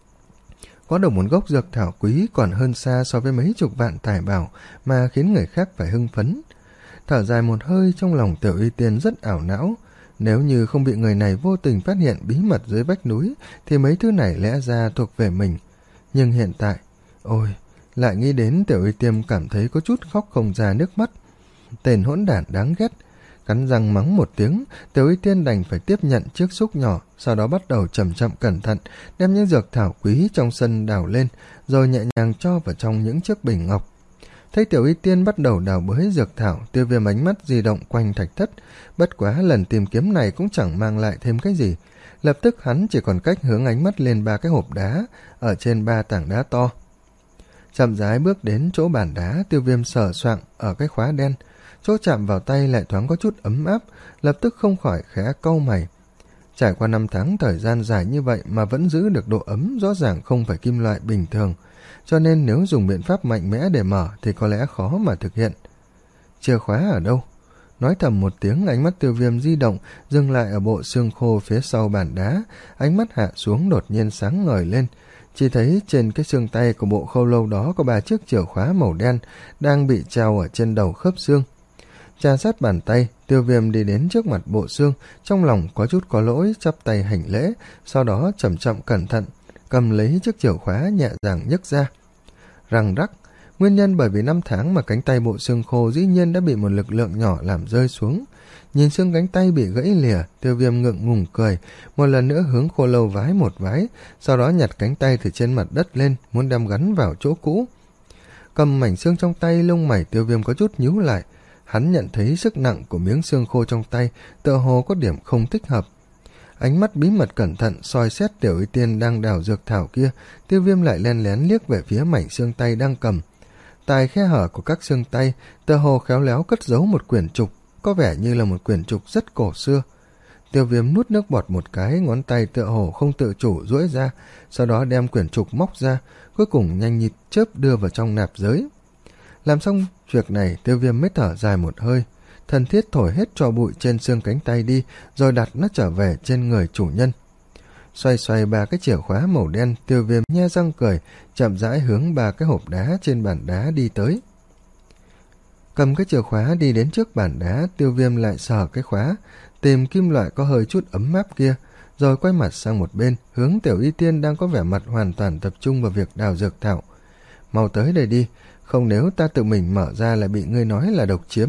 có được một gốc dược thảo quý còn hơn xa so với mấy chục vạn tài bảo mà khiến người khác phải hưng phấn. Thở dài một hơi, trong lòng Tiểu Y Tiên rất ảo não. Nếu như không bị người này vô tình phát hiện bí mật dưới vách núi thì mấy thứ này lẽ ra thuộc về mình. Nhưng hiện tại, ôi, lại nghĩ đến Tiểu Y Tiên cảm thấy có chút khóc không ra nước mắt. Tên hỗn đản đáng ghét. Cắn răng mắng một tiếng, Tiểu Y Tiên đành phải tiếp nhận chiếc xúc nhỏ, sau đó bắt đầu chậm chậm cẩn thận đem những dược thảo quý trong sân đào lên, rồi nhẹ nhàng cho vào trong những chiếc bình ngọc. Thấy Tiểu Y Tiên bắt đầu đào bới dược thảo, Tiêu Viêm ánh mắt di động quanh thạch thất. Bất quá lần tìm kiếm này cũng chẳng mang lại thêm cái gì. Lập tức hắn chỉ còn cách hướng ánh mắt lên ba cái hộp đá ở trên ba tảng đá to. Chậm rãi bước đến chỗ bàn đá, Tiêu Viêm sờ soạng ở cái khóa đen. Chỗ chạm vào tay lại thoáng có chút ấm áp, lập tức không khỏi khẽ cau mày. Trải qua năm tháng thời gian dài như vậy mà vẫn giữ được độ ấm, rõ ràng không phải kim loại bình thường, cho nên nếu dùng biện pháp mạnh mẽ để mở thì có lẽ khó mà thực hiện. Chìa khóa ở đâu? Nói thầm một tiếng, ánh mắt Tiêu Viêm di động, dừng lại ở bộ xương khô phía sau bàn đá. Ánh mắt hạ xuống đột nhiên sáng ngời lên. Chỉ thấy trên cái xương tay của bộ khâu lâu đó có ba chiếc chìa khóa màu đen đang bị treo ở trên đầu khớp xương. Trà sát bàn tay, Tiêu Viêm đi đến trước mặt bộ xương, trong lòng có chút có lỗi, chắp tay hành lễ, sau đó chậm chậm cẩn thận cầm lấy chiếc chìa khóa nhẹ nhàng nhấc ra. Răng rắc, nguyên nhân bởi vì năm tháng mà cánh tay bộ xương khô dĩ nhiên đã bị một lực lượng nhỏ làm rơi xuống. Nhìn xương cánh tay bị gãy lìa, Tiêu Viêm ngượng ngùng cười, một lần nữa hướng khô lâu vái một vái, sau đó nhặt cánh tay từ trên mặt đất lên, muốn đem gắn vào chỗ cũ. Cầm mảnh xương trong tay, lông mày Tiêu Viêm có chút nhíu lại. Hắn nhận thấy sức nặng của miếng xương khô trong tay tựa hồ có điểm không thích hợp. Ánh mắt bí mật cẩn thận soi xét Tiểu Y Tiên đang đào dược thảo kia, Tiêu Viêm lại len lén liếc về phía mảnh xương tay đang cầm. Tại khe hở của các xương tay, tựa hồ khéo léo cất giấu một quyển trục, có vẻ như là một quyển trục rất cổ xưa. Tiêu Viêm nuốt nước bọt một cái, ngón tay tựa hồ không tự chủ duỗi ra, sau đó đem quyển trục móc ra, cuối cùng nhanh nhịp chớp đưa vào trong nạp giới. Làm xong việc này, Tiêu Viêm mới thở dài một hơi, thân thiết thổi hết tro bụi trên xương cánh tay đi, rồi đặt nó trở về trên người chủ nhân. Xoay xoay ba cái chìa khóa màu đen, Tiêu Viêm nhe răng cười, chậm rãi hướng ba cái hộp đá trên bàn đá đi tới. Cầm cái chìa khóa đi đến trước bàn đá, Tiêu Viêm lại sờ cái khóa, tìm kim loại có hơi chút ấm áp kia, rồi quay mặt sang một bên, hướng Tiểu Y Tiên đang có vẻ mặt hoàn toàn tập trung vào việc đào dược thảo. Mau tới đây đi, không nếu ta tự mình mở ra là bị ngươi nói là độc chiếm.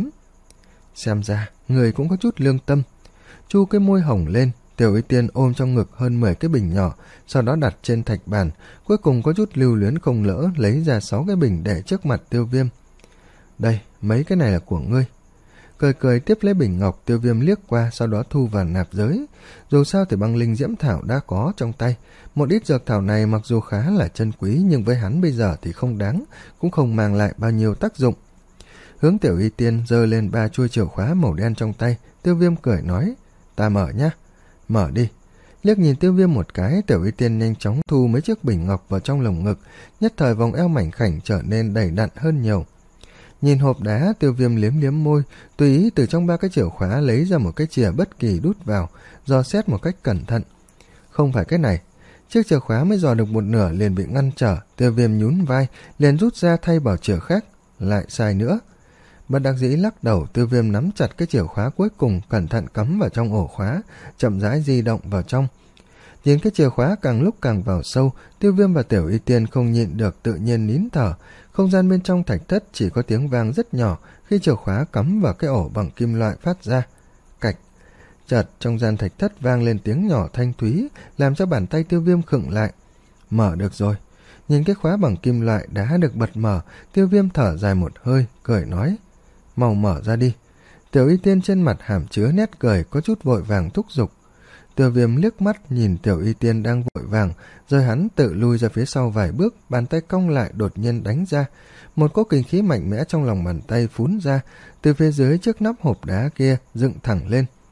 Xem ra, người cũng có chút lương tâm. Chu cái môi hồng lên, Tiểu Y Tiên ôm trong ngực hơn mười cái bình nhỏ, sau đó đặt trên thạch bàn, cuối cùng có chút lưu luyến không lỡ lấy ra sáu cái bình để trước mặt Tiêu Viêm. Đây, mấy cái này là của ngươi. Cười cười tiếp lấy bình ngọc, Tiêu Viêm liếc qua, sau đó thu vào nạp giới. Dù sao thì băng linh diễm thảo đã có trong tay. Một ít dược thảo này mặc dù khá là chân quý, nhưng với hắn bây giờ thì không đáng, cũng không mang lại bao nhiêu tác dụng. Hướng Tiểu Y Tiên giơ lên ba chuôi chìa khóa màu đen trong tay, Tiêu Viêm cười nói, ta mở nhá. Mở đi. Liếc nhìn Tiêu Viêm một cái, Tiểu Y Tiên nhanh chóng thu mấy chiếc bình ngọc vào trong lồng ngực, nhất thời vòng eo mảnh khảnh trở nên đầy đặn hơn nhiều. Nhìn hộp đá, Tiêu Viêm liếm liếm môi, tùy ý từ trong ba cái chìa khóa lấy ra một cái chìa bất kỳ đút vào, dò xét một cách cẩn thận. Không phải cái này. Chiếc chìa khóa mới dò được một nửa liền bị ngăn trở, Tiêu Viêm nhún vai, liền rút ra thay bảo chìa khác, lại sai nữa. Bất đắc dĩ lắc đầu, Tiêu Viêm nắm chặt cái chìa khóa cuối cùng, cẩn thận cắm vào trong ổ khóa, chậm rãi di động vào trong. Nhìn cái chìa khóa càng lúc càng vào sâu, Tiêu Viêm và Tiểu Y Tiên không nhịn được tự nhiên nín thở. Không gian bên trong thạch thất chỉ có tiếng vang rất nhỏ khi chìa khóa cắm vào cái ổ bằng kim loại phát ra. Cạch. Chợt trong gian thạch thất vang lên tiếng nhỏ thanh thúy, làm cho bàn tay Tiêu Viêm khựng lại. Mở được rồi. Nhìn cái khóa bằng kim loại đã được bật mở, Tiêu Viêm thở dài một hơi, cười nói, mau mở ra đi. Tiểu Y Tiên trên mặt hàm chứa nét cười, có chút vội vàng thúc giục. Tiêu Viêm liếc mắt nhìn Tiểu Y Tiên đang vội vàng, rồi hắn tự lui ra phía sau vài bước, bàn tay cong lại đột nhiên đánh ra. Một cỗ kinh khí mạnh mẽ trong lòng bàn tay phún ra, từ phía dưới chiếc nắp hộp đá kia dựng thẳng lên.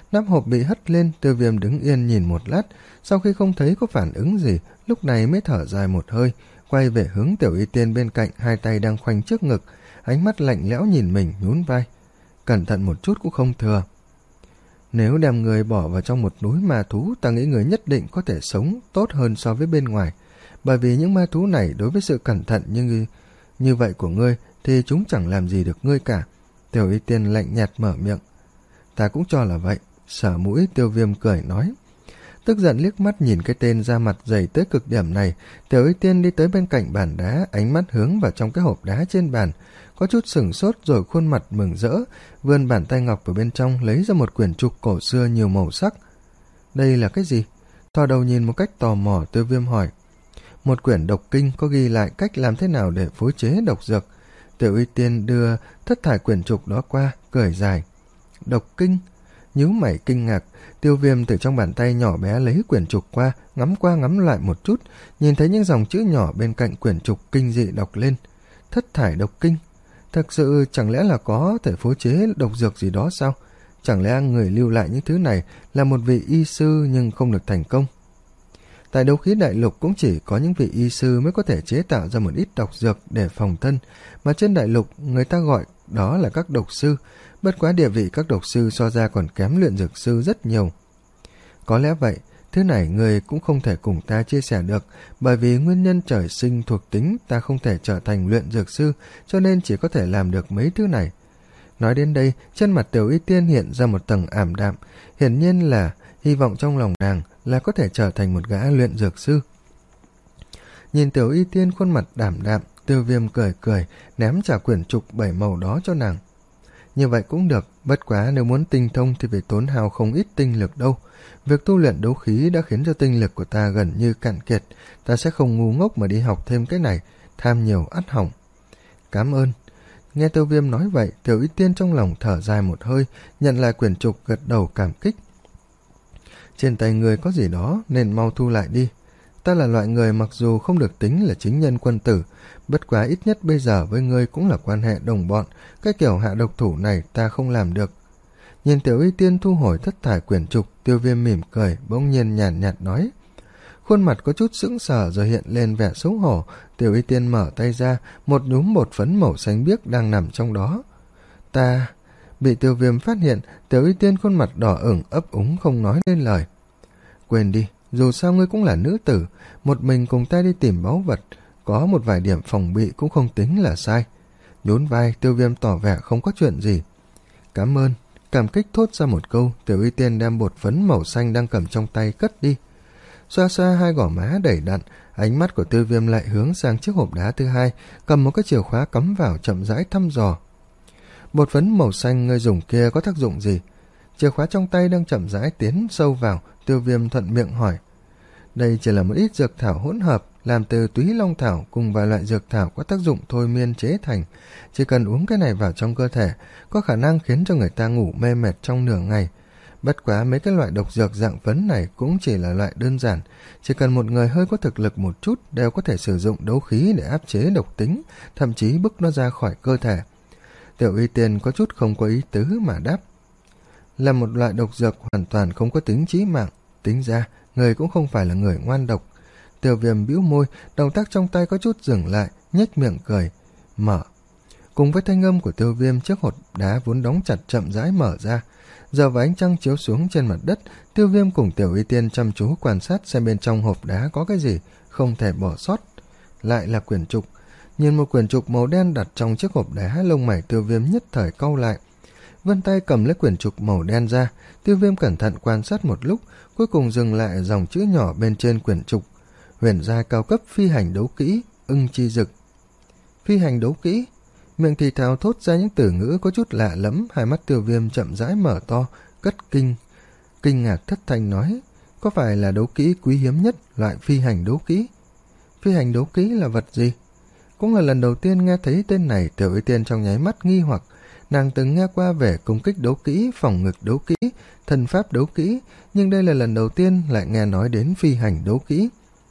Nắp hộp bị hất lên, Tiêu Viêm đứng yên nhìn một lát, sau khi không thấy có phản ứng gì, lúc này mới thở dài một hơi, quay về hướng Tiểu Y Tiên bên cạnh, hai tay đang khoanh trước ngực, ánh mắt lạnh lẽo nhìn mình, nhún vai. Cẩn thận một chút cũng không thừa. Nếu đem người bỏ vào trong một núi ma thú, ta nghĩ người nhất định có thể sống tốt hơn so với bên ngoài, bởi vì những ma thú này đối với sự cẩn thận như, như vậy của ngươi thì chúng chẳng làm gì được ngươi cả. Tiểu Y Tiên lạnh nhạt mở miệng. Ta cũng cho là vậy. Sở mũi Tiêu Viêm cười nói. Tức giận liếc mắt nhìn cái tên da mặt dày tới cực điểm này, Tiểu Y Tiên đi tới bên cạnh bàn đá, ánh mắt hướng vào trong cái hộp đá trên bàn, có chút sửng sốt rồi khuôn mặt mừng rỡ, vươn bàn tay ngọc vào bên trong lấy ra một quyển trục cổ xưa nhiều màu sắc. Đây là cái gì? Thò đầu nhìn một cách tò mò, Tiêu Viêm hỏi. Một quyển độc kinh có ghi lại cách làm thế nào để phối chế độc dược. Tiểu Y Tiên đưa thất thải quyển trục đó qua, cười dài. Độc kinh? Nhíu mày kinh ngạc, Tiêu Viêm từ trong bàn tay nhỏ bé lấy quyển trục qua, ngắm qua ngắm lại một chút, nhìn thấy những dòng chữ nhỏ bên cạnh quyển trục kinh dị đọc lên. Thất thải độc kinh? Thật sự chẳng lẽ là có thể phối chế độc dược gì đó sao? Chẳng lẽ người lưu lại những thứ này là một vị y sư nhưng không được thành công? Tại đấu khí đại lục cũng chỉ có những vị y sư mới có thể chế tạo ra một ít độc dược để phòng thân, mà trên đại lục người ta gọi đó là các độc sư, bất quá địa vị các độc sư so ra còn kém luyện dược sư rất nhiều. Có lẽ vậy, thứ này người cũng không thể cùng ta chia sẻ được, bởi vì nguyên nhân trời sinh thuộc tính ta không thể trở thành luyện dược sư, cho nên chỉ có thể làm được mấy thứ này. Nói đến đây, trên mặt Tiểu Y Tiên hiện ra một tầng ảm đạm, hiển nhiên là hy vọng trong lòng nàng là có thể trở thành một gã luyện dược sư. Nhìn Tiểu Y Tiên khuôn mặt đảm đạm, Tiêu Viêm cười cười, ném trả quyển trục bảy màu đó cho nàng. Như vậy cũng được, bất quá nếu muốn tinh thông thì phải tốn hao không ít tinh lực đâu. Việc tu luyện đấu khí đã khiến cho tinh lực của ta gần như cạn kiệt, ta sẽ không ngu ngốc mà đi học thêm cái này, tham nhiều ắt hỏng. Cảm ơn. Nghe Tiêu Viêm nói vậy, Tiểu Y Tiên trong lòng thở dài một hơi, nhận lại quyển trục gật đầu cảm kích. Trên tay người có gì đó nên mau thu lại đi. Ta là loại người mặc dù không được tính là chính nhân quân tử, bất quá ít nhất bây giờ với ngươi cũng là quan hệ đồng bọn, cái kiểu hạ độc thủ này ta không làm được. Nhìn Tiểu Y Tiên thu hồi thất thải quyển trục, Tiêu Viêm mỉm cười, bỗng nhiên nhàn nhạt, nhạt nói. Khuôn mặt có chút sững sờ rồi hiện lên vẻ xấu hổ, Tiểu Y Tiên mở tay ra, một nhúm bột phấn màu xanh biếc đang nằm trong đó. Ta... Bị Tiêu Viêm phát hiện, Tiểu Y Tiên khuôn mặt đỏ ửng ấp úng không nói lên lời. Quên đi, dù sao ngươi cũng là nữ tử, một mình cùng ta đi tìm báu vật, có một vài điểm phòng bị cũng không tính là sai. Nhún vai, Tiêu Viêm tỏ vẻ không có chuyện gì. Cảm ơn. Cảm kích thốt ra một câu, Tiểu Y Tiên đem bột phấn màu xanh đang cầm trong tay cất đi. Xoa xoa hai gò má đầy đặn, ánh mắt của Tiêu Viêm lại hướng sang chiếc hộp đá thứ hai, cầm một cái chìa khóa cắm vào chậm rãi thăm dò. Bột phấn màu xanh ngươi dùng kia có tác dụng gì? Chìa khóa trong tay đang chậm rãi tiến sâu vào, Tiêu Viêm thuận miệng hỏi. Đây chỉ là một ít dược thảo hỗn hợp, làm từ túy long thảo cùng vài loại dược thảo có tác dụng thôi miên chế thành. Chỉ cần uống cái này vào trong cơ thể, có khả năng khiến cho người ta ngủ mê mệt trong nửa ngày. Bất quá mấy cái loại độc dược dạng phấn này cũng chỉ là loại đơn giản, chỉ cần một người hơi có thực lực một chút đều có thể sử dụng đấu khí để áp chế độc tính, thậm chí bức nó ra khỏi cơ thể. Tiểu Y Tiên có chút không có ý tứ mà đáp. Là một loại độc dược hoàn toàn không có tính chí mạng, tính ra người cũng không phải là người ngoan độc. Tiêu Viêm bĩu môi, động tác trong tay có chút dừng lại, nhếch miệng cười, mở. Cùng với thanh âm của Tiêu Viêm, chiếc hột đá vốn đóng chặt chậm rãi mở ra. Giờ và ánh trăng chiếu xuống trên mặt đất, Tiêu Viêm cùng Tiểu Y Tiên chăm chú quan sát xem bên trong hộp đá có cái gì, không thể bỏ sót. Lại là quyển trục. Nhìn một quyển trục màu đen đặt trong chiếc hộp đá, lông mày Tiêu Viêm nhất thời cau lại. Vươn tay cầm lấy quyển trục màu đen ra, Tiêu Viêm cẩn thận quan sát một lúc, cuối cùng dừng lại ở dòng chữ nhỏ bên trên quyển trục. Huyền giai cao cấp phi hành đấu kỹ, ưng chi dực. Phi hành đấu kỹ? Miệng thì thào thốt ra những từ ngữ có chút lạ lẫm, hai mắt Tiêu Viêm chậm rãi mở to, cất kinh. Kinh ngạc thất thanh nói, có phải là đấu kỹ quý hiếm nhất loại phi hành đấu kỹ? Phi hành đấu kỹ là vật gì? Cũng là lần đầu tiên nghe thấy tên này, Tiểu Y Tiên trong nháy mắt nghi hoặc. Nàng từng nghe qua về công kích đấu kỹ, phòng ngực đấu kỹ, thần pháp đấu kỹ, nhưng đây là lần đầu tiên lại nghe nói đến phi hành đấu kỹ.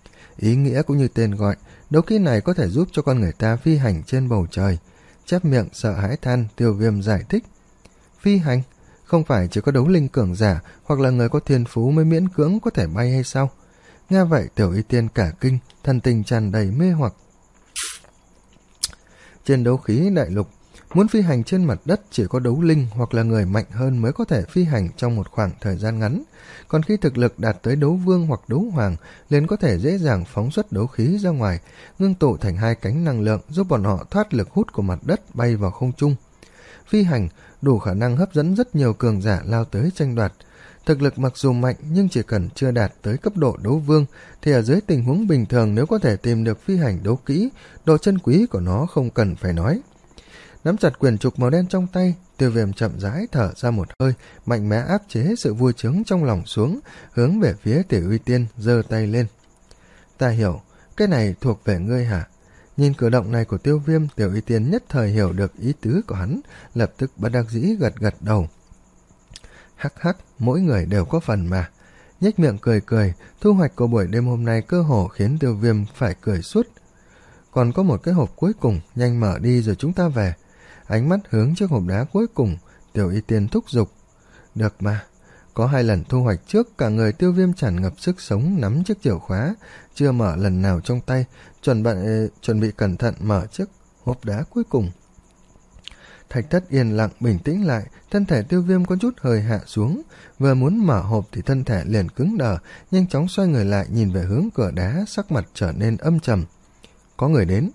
Ý nghĩa cũng như tên gọi, đấu kỹ này có thể giúp cho con người ta phi hành trên bầu trời. Chép miệng sợ hãi than, Tiêu Viêm giải thích. Phi hành? Không phải chỉ có đấu linh cường giả hoặc là người có thiên phú mới miễn cưỡng có thể bay hay sao? Nghe vậy Tiểu Y Tiên cả kinh, thần tình tràn đầy mê hoặc. Trên đấu khí đại lục, muốn phi hành trên mặt đất chỉ có đấu linh hoặc là người mạnh hơn mới có thể phi hành trong một khoảng thời gian ngắn. Còn khi thực lực đạt tới đấu vương hoặc đấu hoàng, liền có thể dễ dàng phóng xuất đấu khí ra ngoài, ngưng tụ thành hai cánh năng lượng giúp bọn họ thoát lực hút của mặt đất bay vào không trung. Phi hành đủ khả năng hấp dẫn rất nhiều cường giả lao tới tranh đoạt. Thực lực mặc dù mạnh nhưng chỉ cần chưa đạt tới cấp độ đấu vương thì ở dưới tình huống bình thường nếu có thể tìm được phi hành đấu kỹ, độ chân quý của nó không cần phải nói. Nắm chặt quyển trục màu đen trong tay, Tiêu Viêm chậm rãi thở ra một hơi, mạnh mẽ áp chế sự vui sướng trong lòng xuống, hướng về phía Tiểu Y Tiên giơ tay lên. Ta hiểu, cái này thuộc về ngươi hả? Nhìn cử động này của Tiêu Viêm, Tiểu Y Tiên nhất thời hiểu được ý tứ của hắn, lập tức bất đắc dĩ gật gật đầu. Hắc hắc, mỗi người đều có phần mà. Nhếch miệng cười cười, thu hoạch của buổi đêm hôm nay cơ hồ khiến Tiêu Viêm phải cười suốt. Còn có một cái hộp cuối cùng, nhanh mở đi rồi chúng ta về. Ánh mắt hướng chiếc hộp đá cuối cùng, Tiểu Y Tiên thúc giục. Được mà, có hai lần thu hoạch trước, cả người Tiêu Viêm tràn ngập sức sống nắm chiếc chìa khóa, chưa mở lần nào trong tay, chuẩn bị, chuẩn bị cẩn thận mở chiếc hộp đá cuối cùng. Thạch Thất yên lặng bình tĩnh lại, thân thể Tiêu Viêm có chút hơi hạ xuống, vừa muốn mở hộp thì thân thể liền cứng đờ, nhanh chóng xoay người lại nhìn về hướng cửa đá, sắc mặt trở nên âm trầm. Có người đến.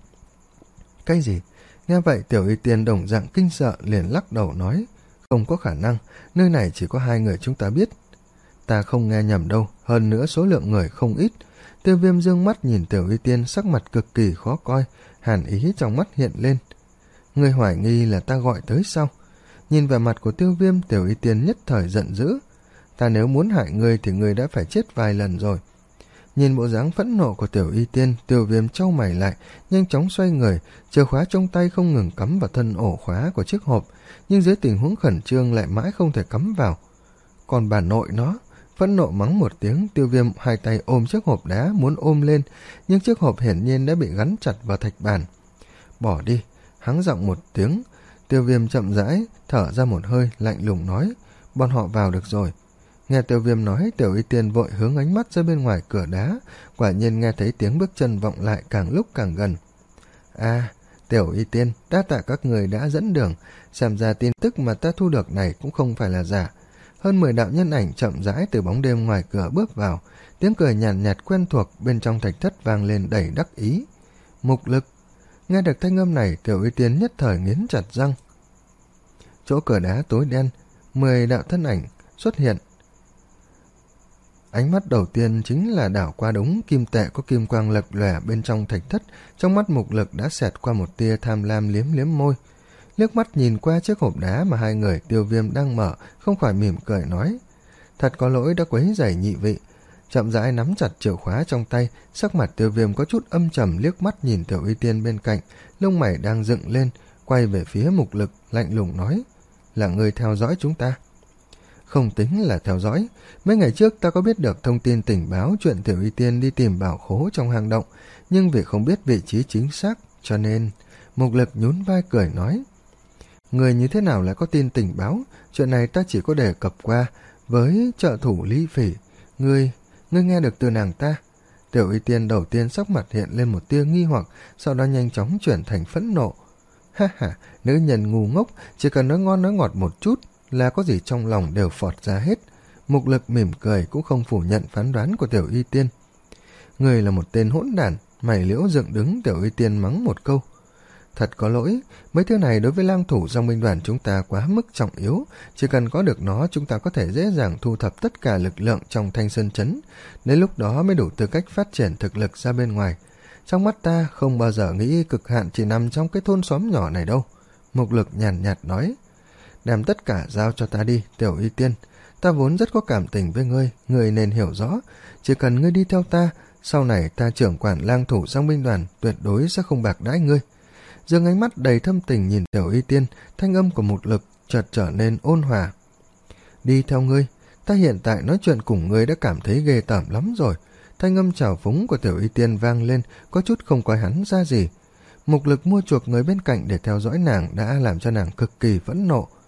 Cái gì? Nghe vậy Tiểu Y Tiên đồng dạng kinh sợ liền lắc đầu nói, không có khả năng, nơi này chỉ có hai người chúng ta biết. Ta không nghe nhầm đâu, hơn nữa số lượng người không ít. Tiêu Viêm dương mắt nhìn Tiểu Y Tiên, sắc mặt cực kỳ khó coi, hàn ý trong mắt hiện lên. Ngươi hoài nghi là ta gọi tới sao? Nhìn về mặt của Tiêu Viêm, Tiểu Y Tiên nhất thời giận dữ. Ta nếu muốn hại ngươi thì ngươi đã phải chết vài lần rồi. Nhìn bộ dáng phẫn nộ của Tiểu Y Tiên, Tiêu Viêm chau mày lại, nhanh chóng xoay người, chìa khóa trong tay không ngừng cắm vào thân ổ khóa của chiếc hộp, nhưng dưới tình huống khẩn trương lại mãi không thể cắm vào. Còn bà nội nó, phẫn nộ mắng một tiếng, Tiêu Viêm hai tay ôm chiếc hộp đá muốn ôm lên, nhưng chiếc hộp hiển nhiên đã bị gắn chặt vào thạch bàn. Bỏ đi, hắng giọng một tiếng, Tiêu Viêm chậm rãi thở ra một hơi, lạnh lùng nói, bọn họ vào được rồi. Nghe Tiêu Viêm nói, Tiểu Y Tiên vội hướng ánh mắt ra bên ngoài cửa đá, quả nhiên nghe thấy tiếng bước chân vọng lại càng lúc càng gần. À, Tiểu Y Tiên, đa tạ các người đã dẫn đường, xem ra tin tức mà ta thu được này cũng không phải là giả. Hơn mười đạo nhân ảnh chậm rãi từ bóng đêm ngoài cửa bước vào, tiếng cười nhàn nhạt, nhạt quen thuộc bên trong thạch thất vang lên đầy đắc ý. Mục Lực. Nghe được thanh âm này, Tiểu Y Tiên nhất thời nghiến chặt răng. Chỗ cửa đá tối đen, mười đạo thân ảnh xuất hiện. Ánh mắt đầu tiên chính là đảo qua đống kim tệ có kim quang lập lòe bên trong thạch thất, trong mắt Mục Lực đã xẹt qua một tia tham lam liếm liếm môi. Liếc mắt nhìn qua chiếc hộp đá mà hai người Tiêu Viêm đang mở, không khỏi mỉm cười nói, thật có lỗi đã quấy rầy nhị vị. Chậm rãi nắm chặt chìa khóa trong tay, sắc mặt Tiêu Viêm có chút âm trầm, liếc mắt nhìn Tiểu Y Tiên bên cạnh, lông mày đang dựng lên, quay về phía Mục Lực, lạnh lùng nói, là người theo dõi chúng ta. Không tính là theo dõi, mấy ngày trước ta có biết được thông tin tình báo chuyện Tiểu Y Tiên đi tìm bảo khố trong hang động, nhưng vì không biết vị trí chính xác, cho nên... Mục Lực nhún vai cười nói, người như thế nào lại có tin tình báo, chuyện này ta chỉ có đề cập qua với trợ thủ Lý Phỉ, ngươi, ngươi nghe được từ nàng ta. Tiểu Y Tiên đầu tiên sắc mặt hiện lên một tia nghi hoặc, sau đó nhanh chóng chuyển thành phẫn nộ. Ha ha, nữ nhân ngu ngốc, chỉ cần nói ngon nói ngọt một chút là có gì trong lòng đều phọt ra hết. Mục Lực mỉm cười cũng không phủ nhận phán đoán của Tiểu Y Tiên. Người là một tên hỗn đản, mày liễu dựng đứng. Tiểu Y Tiên mắng một câu. Thật có lỗi, mấy thứ này đối với lang thủ dòng binh đoàn chúng ta quá mức trọng yếu, chỉ cần có được nó chúng ta có thể dễ dàng thu thập tất cả lực lượng trong Thanh Sơn Trấn, đến lúc đó mới đủ tư cách phát triển thực lực ra bên ngoài. Trong mắt ta không bao giờ nghĩ cực hạn chỉ nằm trong cái thôn xóm nhỏ này đâu. Mục Lực nhàn nhạt nói, đem tất cả giao cho ta đi, Tiểu Y Tiên. Ta vốn rất có cảm tình với ngươi, ngươi nên hiểu rõ. Chỉ cần ngươi đi theo ta, sau này ta trưởng quản lang thủ dòng binh đoàn tuyệt đối sẽ không bạc đãi ngươi. Dương ánh mắt đầy thâm tình nhìn Tiểu Y Tiên, thanh âm của Mục Lực chợt trở nên ôn hòa. Đi theo ngươi, ta hiện tại nói chuyện cùng ngươi đã cảm thấy ghê tởm lắm rồi. Thanh âm trào phúng của Tiểu Y Tiên vang lên, có chút không coi hắn ra gì. Mục Lực mua chuộc người bên cạnh để theo dõi nàng đã làm cho nàng cực kỳ phẫn nộ.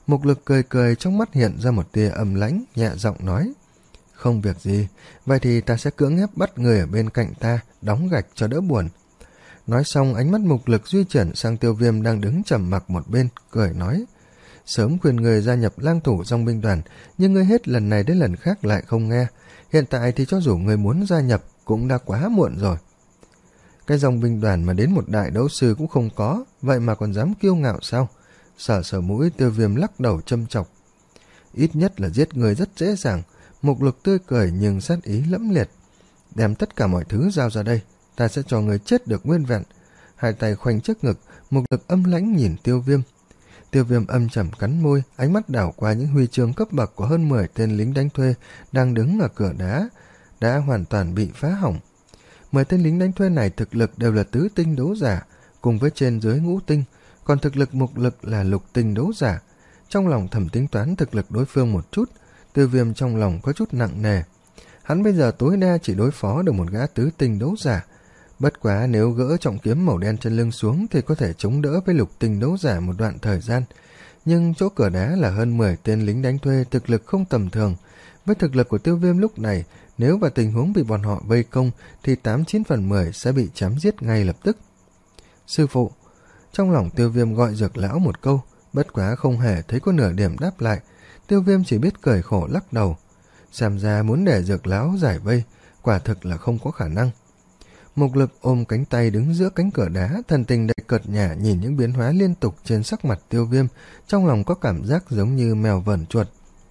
Mục Lực cười cười, trong mắt hiện ra một tia âm lãnh, nhẹ giọng nói: Không việc gì, vậy thì ta sẽ cưỡng ép bắt người ở bên cạnh ta đóng gạch cho đỡ buồn. Nói xong, ánh mắt Mục Lực di chuyển sang Tiêu Viêm đang đứng trầm mặc một bên, cười nói: Sớm khuyên người gia nhập lang thủ dòng binh đoàn, nhưng ngươi hết lần này đến lần khác lại không nghe. Hiện tại thì cho dù người muốn gia nhập cũng đã quá muộn rồi. Cái dòng binh đoàn mà đến một đại đấu sư cũng không có, vậy mà còn dám kiêu ngạo sao? Sờ sờ mũi, Tiêu Viêm lắc đầu châm chọc: Ít nhất là giết người rất dễ dàng. Mục Lực tươi cười nhưng sát ý lẫm liệt: Đem tất cả mọi thứ giao ra đây, ta sẽ cho người chết được nguyên vẹn. Hai tay khoanh trước ngực, Mục Lực âm lãnh nhìn Tiêu Viêm. Tiêu Viêm âm trầm cắn môi, ánh mắt đảo qua những huy chương cấp bậc của hơn mười tên lính đánh thuê đang đứng ở cửa đá, đã hoàn toàn bị phá hỏng. Mười tên lính đánh thuê này thực lực đều là tứ tinh đấu giả, cùng với trên dưới ngũ tinh, còn thực lực Mục Lực là lục tinh đấu giả. Trong lòng thầm tính toán thực lực đối phương một chút, Tiêu Viêm trong lòng có chút nặng nề. Hắn bây giờ tối đa chỉ đối phó được một gã tứ tinh đấu giả. Bất quá nếu gỡ trọng kiếm màu đen trên lưng xuống thì có thể chống đỡ với lục tinh đấu giả một đoạn thời gian. Nhưng chỗ cửa đá là hơn mười tên lính đánh thuê thực lực không tầm thường. Với thực lực của Tiêu Viêm lúc này, nếu vào tình huống bị bọn họ vây công thì tám chín phần mười sẽ bị chém giết ngay lập tức. Sư phụ! Trong lòng Tiêu Viêm gọi Dược Lão một câu, bất quá không hề thấy có nửa điểm đáp lại. Tiêu Viêm chỉ biết cười khổ lắc đầu. Xem ra muốn để Dược Lão giải vây, quả thực là không có khả năng. Mục Lực ôm cánh tay đứng giữa cánh cửa đá, thần tình đầy cợt nhả nhìn những biến hóa liên tục trên sắc mặt Tiêu Viêm, trong lòng có cảm giác giống như mèo vờn chuột.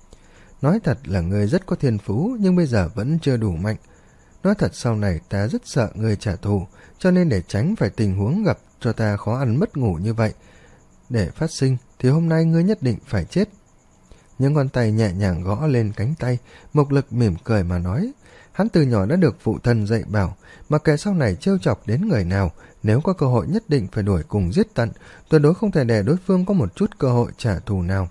Nói thật là người rất có thiên phú, nhưng bây giờ vẫn chưa đủ mạnh. Nói thật sau này ta rất sợ người trả thù, cho nên để tránh phải tình huống gặp cho ta khó ăn mất ngủ như vậy để phát sinh, thì hôm nay ngươi nhất định phải chết. Những ngón tay nhẹ nhàng gõ lên cánh tay, Mục Lực mỉm cười mà nói. Hắn từ nhỏ đã được phụ thân dạy bảo, mặc kệ sau này trêu chọc đến người nào, nếu có cơ hội nhất định phải đuổi cùng giết tận, tuyệt đối không thể để đối phương có một chút cơ hội trả thù nào.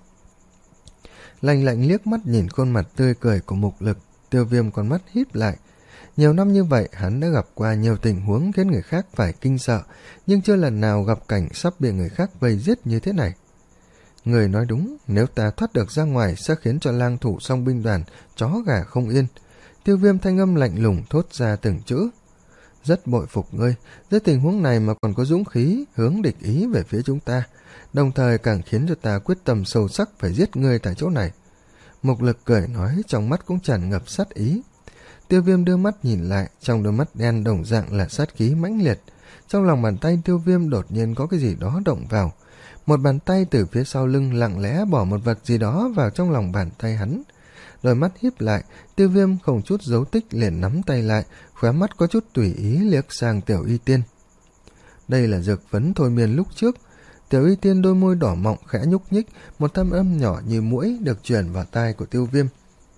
Lạnh lạnh liếc mắt nhìn khuôn mặt tươi cười của Mục Lực, Tiêu Viêm con mắt híp lại. Nhiều năm như vậy, hắn đã gặp qua nhiều tình huống khiến người khác phải kinh sợ, nhưng chưa lần nào gặp cảnh sắp bị người khác vây giết như thế này. Người nói đúng, nếu ta thoát được ra ngoài sẽ khiến cho lang thủ song binh đoàn chó gà không yên. Tiêu Viêm thanh âm lạnh lùng thốt ra từng chữ. Rất bội phục ngươi, dưới tình huống này mà còn có dũng khí hướng địch ý về phía chúng ta, đồng thời càng khiến cho ta quyết tâm sâu sắc phải giết ngươi tại chỗ này. Mục Lực cười nói, trong mắt cũng tràn ngập sát ý. Tiêu Viêm đưa mắt nhìn lại, trong đôi mắt đen đồng dạng là sát khí mãnh liệt. Trong lòng bàn tay Tiêu Viêm đột nhiên có cái gì đó động vào. Một bàn tay từ phía sau lưng lặng lẽ bỏ một vật gì đó vào trong lòng bàn tay hắn. Đôi mắt híp lại, Tiêu Viêm không chút dấu tích liền nắm tay lại, khóe mắt có chút tùy ý liếc sang Tiểu Y Tiên. Đây là dược phấn thôi miên lúc trước. Tiểu Y Tiên đôi môi đỏ mọng khẽ nhúc nhích, một thanh âm nhỏ như muỗi được truyền vào tai của Tiêu Viêm.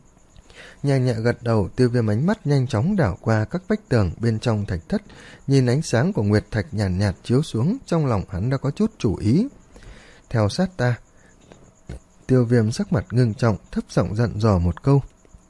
Nhẹ nhẹ gật đầu, Tiêu Viêm ánh mắt nhanh chóng đảo qua các vách tường bên trong thạch thất, nhìn ánh sáng của nguyệt thạch nhàn nhạt, nhạt chiếu xuống, trong lòng hắn đã có chút chủ ý. Theo sát ta. Tiêu Viêm sắc mặt ngưng trọng, thấp giọng dặn dò một câu.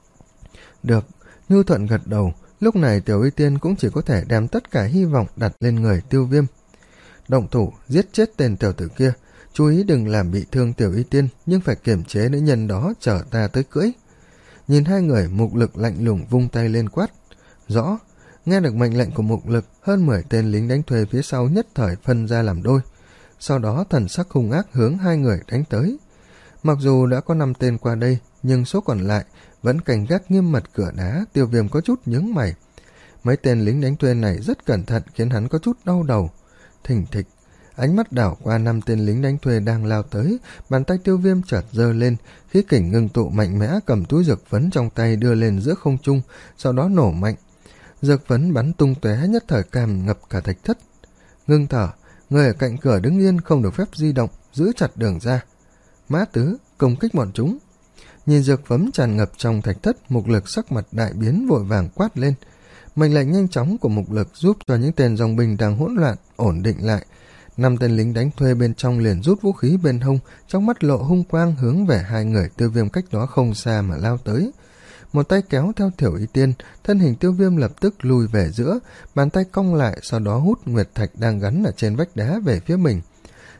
Được, Nhu Thuận gật đầu. Lúc này Tiểu Y Tiên cũng chỉ có thể đem tất cả hy vọng đặt lên người Tiêu Viêm. Động thủ, giết chết tên tiểu tử kia. Chú ý đừng làm bị thương Tiểu Y Tiên, nhưng phải kiềm chế nữ nhân đó chở ta tới cưỡi. Nhìn hai người, Mục Lực lạnh lùng vung tay lên quát. Rõ. Nghe được mệnh lệnh của Mục Lực, hơn mười tên lính đánh thuê phía sau nhất thời phân ra làm đôi. Sau đó thần sắc hung ác hướng hai người đánh tới. Mặc dù đã có năm tên qua đây, nhưng số còn lại vẫn cảnh gác nghiêm mật cửa đá. Tiêu Viêm có chút nhướng mày. Mấy tên lính đánh thuê này rất cẩn thận khiến hắn có chút đau đầu. Thình thịch, ánh mắt đảo qua năm tên lính đánh thuê đang lao tới, bàn tay Tiêu Viêm chợt giơ lên, khí kình ngưng tụ mạnh mẽ cầm túi dược phấn trong tay đưa lên giữa không trung, sau đó nổ mạnh. Dược phấn bắn tung tóe, nhất thời càm ngập cả thạch thất. Ngưng thở, người ở cạnh cửa đứng yên không được phép di động, giữ chặt đường ra. Mã Tứ, công kích bọn chúng. Nhìn dược phấn tràn ngập trong thạch thất, Mục Lực sắc mặt đại biến vội vàng quát lên. Mệnh lệnh nhanh chóng của Mục Lực giúp cho những tên dòng binh đang hỗn loạn ổn định lại. Năm tên lính đánh thuê bên trong liền rút vũ khí bên hông, trong mắt lộ hung quang hướng về hai người Tiêu Viêm cách đó không xa mà lao tới. Một tay kéo theo Tiểu Y Tiên, thân hình Tiêu Viêm lập tức lùi về giữa, bàn tay cong lại, sau đó hút nguyệt thạch đang gắn ở trên vách đá về phía mình.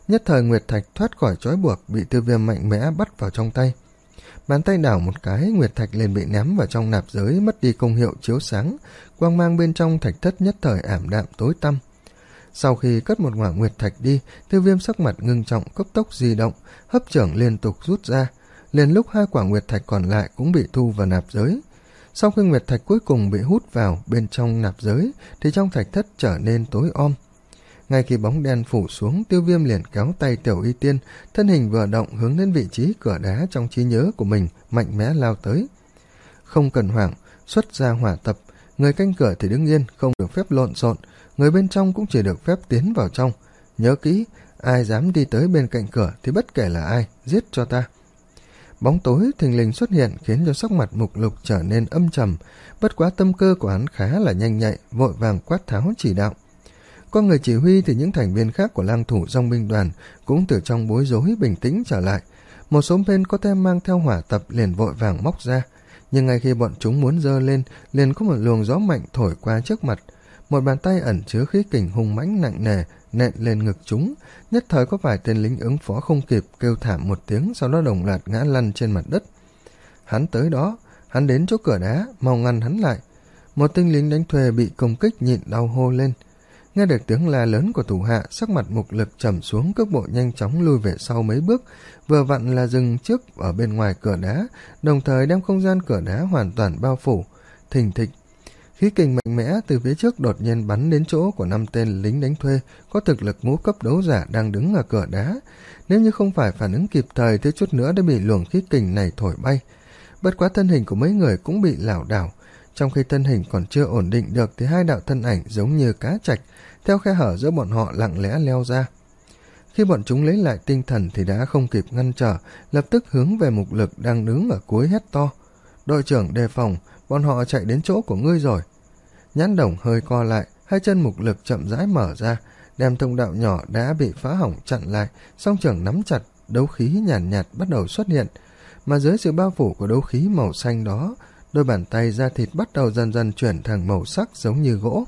Nhất thời nguyệt thạch thoát khỏi trói buộc, bị Tiêu Viêm mạnh mẽ bắt vào trong tay. Bàn tay đảo một cái, nguyệt thạch liền bị ném vào trong nạp giới, mất đi công hiệu chiếu sáng, quang mang bên trong thạch thất nhất thời ảm đạm tối tăm. Sau khi cất một quả nguyệt thạch đi, Tiêu Viêm sắc mặt ngưng trọng, cấp tốc di động, hấp trưởng liên tục rút ra. Liền lúc hai quả nguyệt thạch còn lại cũng bị thu vào nạp giới. Sau khi nguyệt thạch cuối cùng bị hút vào bên trong nạp giới, thì trong thạch thất trở nên tối om. Ngay khi bóng đen phủ xuống, Tiêu Viêm liền kéo tay Tiểu Y Tiên, thân hình vừa động hướng đến vị trí cửa đá trong trí nhớ của mình, mạnh mẽ lao tới. Không cần hoảng, xuất ra hỏa tập, người canh cửa thì đứng yên, không được phép lộn xộn, người bên trong cũng chỉ được phép tiến vào trong. Nhớ kỹ, ai dám đi tới bên cạnh cửa thì bất kể là ai, giết cho ta. Bóng tối thình lình xuất hiện khiến cho sắc mặt Mục Lục trở nên âm trầm, bất quá tâm cơ của hắn khá là nhanh nhạy, vội vàng quát tháo chỉ đạo. Có người chỉ huy thì những thành viên khác của Lang Thủ Dòng binh đoàn cũng từ trong bối rối bình tĩnh trở lại. Một số bên có tem mang theo hỏa tập liền vội vàng móc ra, nhưng ngay khi bọn chúng muốn giơ lên, liền có một luồng gió mạnh thổi qua trước mặt. Một bàn tay ẩn chứa khí kình hung mãnh nặng nề nện lên ngực chúng, nhất thời có vài tên lính ứng phó không kịp, kêu thảm một tiếng, sau đó đồng loạt ngã lăn trên mặt đất. Hắn tới đó, hắn đến chỗ cửa đá, mau ngăn hắn lại. Một tên lính đánh thuê bị công kích nhịn đau hô lên. Nghe được tiếng la lớn của thủ hạ, sắc mặt Mục Lực trầm xuống, cước bộ nhanh chóng lui về sau mấy bước, vừa vặn là dừng trước ở bên ngoài cửa đá, đồng thời đem không gian cửa đá hoàn toàn bao phủ. Thình thịch, khí kình mạnh mẽ từ phía trước đột nhiên bắn đến chỗ của năm tên lính đánh thuê có thực lực ngũ cấp đấu giả đang đứng ở cửa đá. Nếu như không phải phản ứng kịp thời, thiếu chút nữa đã bị luồng khí kình này thổi bay. Bất quá thân hình của mấy người cũng bị lảo đảo. Trong khi thân hình còn chưa ổn định được thì hai đạo thân ảnh giống như cá trạch theo khe hở giữa bọn họ lặng lẽ leo ra. Khi bọn chúng lấy lại tinh thần thì đã không kịp ngăn trở, lập tức hướng về Mục Lực đang đứng ở cuối hét to. Đội trưởng đề phòng, bọn họ chạy đến chỗ của ngươi rồi. Nhãn đồng hơi co lại, hai chân Mục Lực chậm rãi mở ra, đem thông đạo nhỏ đã bị phá hỏng chặn lại, song trưởng nắm chặt, đấu khí nhàn nhạt, nhạt bắt đầu xuất hiện. Mà dưới sự bao phủ của đấu khí màu xanh đó, đôi bàn tay da thịt bắt đầu dần dần chuyển thành màu sắc giống như gỗ.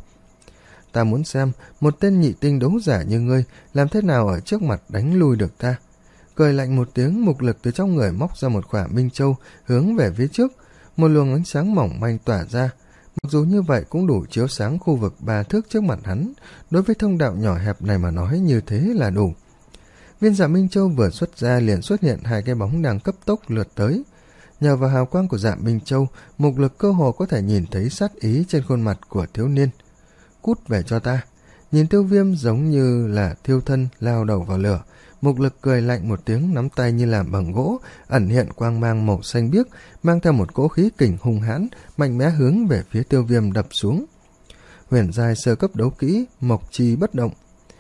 Ta muốn xem một tên nhị tinh đấu giả như ngươi làm thế nào ở trước mặt đánh lui được ta. Cười lạnh một tiếng, Mục Lực từ trong người móc ra một quả minh châu hướng về phía trước. Một luồng ánh sáng mỏng manh tỏa ra, mặc dù như vậy cũng đủ chiếu sáng khu vực ba thước trước mặt hắn. Đối với thông đạo nhỏ hẹp này mà nói như thế là đủ. Viên Dạ Minh Châu vừa xuất ra liền xuất hiện hai cái bóng đang cấp tốc lượt tới. Nhờ vào hào quang của Dạ Minh Châu, Mục Lực cơ hồ có thể nhìn thấy sát ý trên khuôn mặt của thiếu niên. Cút về cho ta. Nhìn Tiêu Viêm giống như là thiêu thân lao đầu vào lửa, Mục Lực cười lạnh một tiếng, nắm tay như làm bằng gỗ, ẩn hiện quang mang màu xanh biếc, mang theo một cỗ khí kình hung hãn, mạnh mẽ hướng về phía Tiêu Viêm đập xuống. Huyền giai sơ cấp đấu kỹ, Mộc Chi bất động.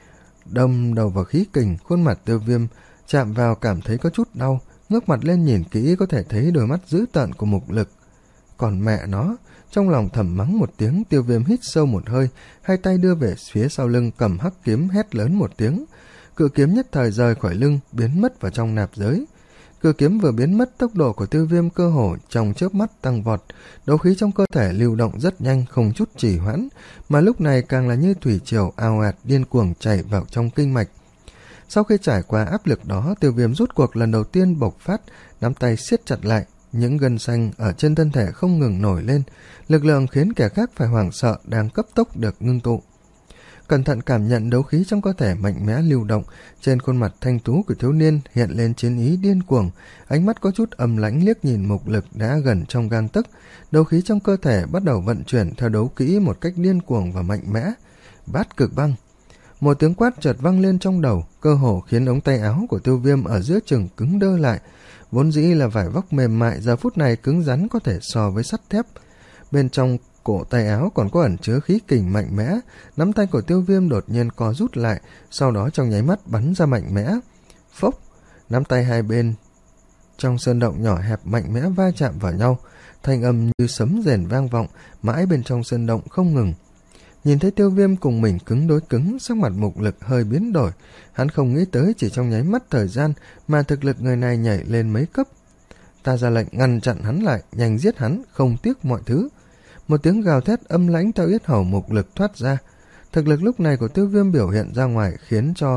Đâm đầu vào khí kình, khuôn mặt Tiêu Viêm chạm vào cảm thấy có chút đau, ngước mặt lên nhìn kỹ có thể thấy đôi mắt dữ tợn của Mục Lực. Còn mẹ nó, trong lòng thầm mắng một tiếng, Tiêu Viêm hít sâu một hơi, hai tay đưa về phía sau lưng cầm hắc kiếm hét lớn một tiếng. Cự kiếm nhất thời rời khỏi lưng, biến mất vào trong nạp giới. Cự kiếm vừa biến mất, tốc độ của Tiêu Viêm cơ hồ trong chớp mắt tăng vọt, đấu khí trong cơ thể lưu động rất nhanh, không chút trì hoãn, mà lúc này càng là như thủy triều ào ạt điên cuồng chảy vào trong kinh mạch. Sau khi trải qua áp lực đó, Tiêu Viêm rút cuộc lần đầu tiên bộc phát, nắm tay siết chặt lại, những gân xanh ở trên thân thể không ngừng nổi lên, lực lượng khiến kẻ khác phải hoảng sợ đang cấp tốc được ngưng tụ. Cẩn thận cảm nhận đấu khí trong cơ thể mạnh mẽ lưu động, trên khuôn mặt thanh tú của thiếu niên hiện lên chiến ý điên cuồng, ánh mắt có chút âm lãnh liếc nhìn Mục Lực đã gần trong gang tấc. Đấu khí trong cơ thể bắt đầu vận chuyển theo đấu kỹ một cách điên cuồng và mạnh mẽ. Bát cực băng. Một tiếng quát chợt vang lên trong đầu, cơ hồ khiến ống tay áo của Tiêu Viêm ở giữa chừng cứng đơ lại. Vốn dĩ là vải vóc mềm mại, giờ phút này cứng rắn có thể so với sắt thép. Bên trong cổ tay áo còn có ẩn chứa khí kình mạnh mẽ, nắm tay của Tiêu Viêm đột nhiên co rút lại, sau đó trong nháy mắt bắn ra mạnh mẽ. Phốc, nắm tay hai bên trong sơn động nhỏ hẹp mạnh mẽ va chạm vào nhau, thanh âm như sấm rền vang vọng mãi bên trong sơn động không ngừng. Nhìn thấy Tiêu Viêm cùng mình cứng đối cứng, sắc mặt Mục Lực hơi biến đổi, hắn không nghĩ tới chỉ trong nháy mắt thời gian mà thực lực người này nhảy lên mấy cấp. Ta ra lệnh ngăn chặn hắn lại, nhanh giết hắn, không tiếc mọi thứ. Một tiếng gào thét âm lãnh theo yết hầu Mục Lực thoát ra. Thực lực lúc này của Tiêu Viêm biểu hiện ra ngoài khiến cho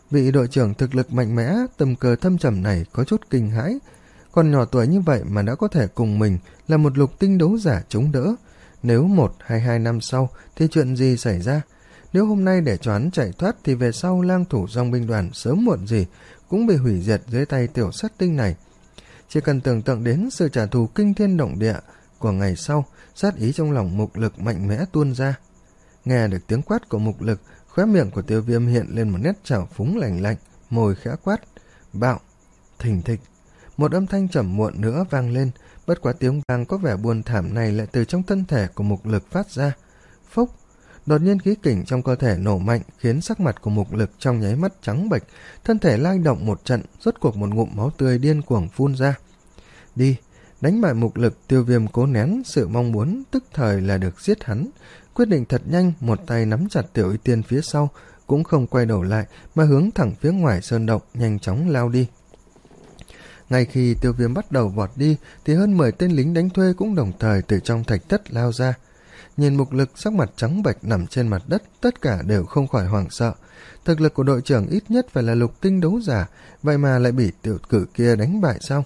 Vị đội trưởng thực lực mạnh mẽ, tầm cờ thâm trầm này có chút kinh hãi. Còn nhỏ tuổi như vậy mà đã có thể cùng mình là một lục tinh đấu giả chống đỡ. Nếu một hay hai năm sau thì chuyện gì xảy ra? Nếu hôm nay để cho hắn chạy thoát thì về sau lang thủ dòng binh đoàn sớm muộn gì cũng bị hủy diệt dưới tay tiểu sát tinh này. Chỉ cần tưởng tượng đến sự trả thù kinh thiên động địa của ngày sau, sát ý trong lòng Mục Lực mạnh mẽ tuôn ra. Nghe được tiếng quát của Mục Lực, khóe miệng của Tiêu Viêm hiện lên một nét trào phúng lạnh lạnh, môi khẽ quát: "Bạo!" Thình thịch, một âm thanh trầm muộn nữa vang lên, bất quá tiếng vang có vẻ buồn thảm này lại từ trong thân thể của Mục Lực phát ra. Phốc! Đột nhiên khí kình trong cơ thể nổ mạnh, khiến sắc mặt của Mục Lực trong nháy mắt trắng bệch, thân thể lay động một trận, rốt cuộc một ngụm máu tươi điên cuồng phun ra. Đi! Đánh bại Mục Lực, Tiêu Viêm cố nén sự mong muốn tức thời là được giết hắn, quyết định thật nhanh, một tay nắm chặt Tiểu Y Tiên phía sau, cũng không quay đầu lại mà hướng thẳng phía ngoài sơn động nhanh chóng lao đi. Ngay khi Tiêu Viêm bắt đầu vọt đi thì hơn mười tên lính đánh thuê cũng đồng thời từ trong thạch thất lao ra. Nhìn Mục Lực sắc mặt trắng bệch nằm trên mặt đất, tất cả đều không khỏi hoảng sợ. Thực lực của đội trưởng ít nhất phải là lục tinh đấu giả, vậy mà lại bị tiểu cử kia đánh bại sao?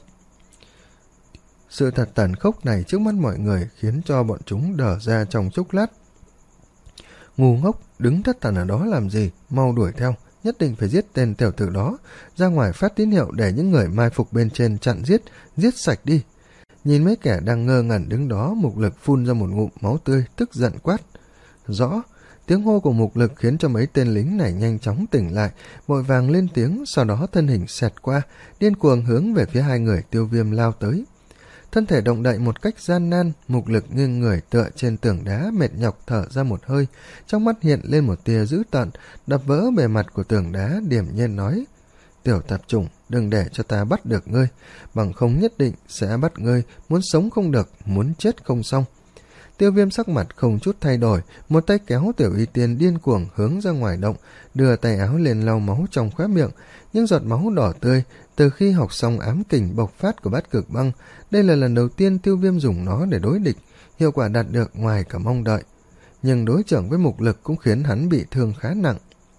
Sự thật tàn khốc này trước mắt mọi người khiến cho bọn chúng đờ ra trong chốc lát. Ngu ngốc, đứng thất thần ở đó làm gì, mau đuổi theo, nhất định phải giết tên tiểu tử đó, ra ngoài phát tín hiệu để những người mai phục bên trên chặn giết, giết sạch đi. Nhìn mấy kẻ đang ngơ ngẩn đứng đó, Mục Lực phun ra một ngụm máu tươi, tức giận quát. Rõ, tiếng hô của Mục Lực khiến cho mấy tên lính này nhanh chóng tỉnh lại, vội vàng lên tiếng, sau đó thân hình xẹt qua, điên cuồng hướng về phía hai người Tiêu Viêm lao tới. Thân thể động đậy một cách gian nan, Mục Lực nghiêng người tựa trên tường đá, mệt nhọc thở ra một hơi, trong mắt hiện lên một tia dữ tợn, đập vỡ bề mặt của tường đá, điềm nhiên nói: Tiểu tạp chủng, đừng để cho ta bắt được ngươi, bằng không nhất định sẽ bắt ngươi, muốn sống không được, muốn chết không xong. Tiêu Viêm sắc mặt không chút thay đổi, một tay kéo Tiểu Y Tiên điên cuồng hướng ra ngoài động, đưa tay áo lên lau máu trong khóe miệng. Những giọt máu đỏ tươi từ khi học xong ám kình bộc phát của Bát Cực Băng, đây là lần đầu tiên Tiêu Viêm dùng nó để đối địch, hiệu quả đạt được ngoài cả mong đợi. Nhưng đối chưởng với Mục Lực cũng khiến hắn bị thương khá nặng.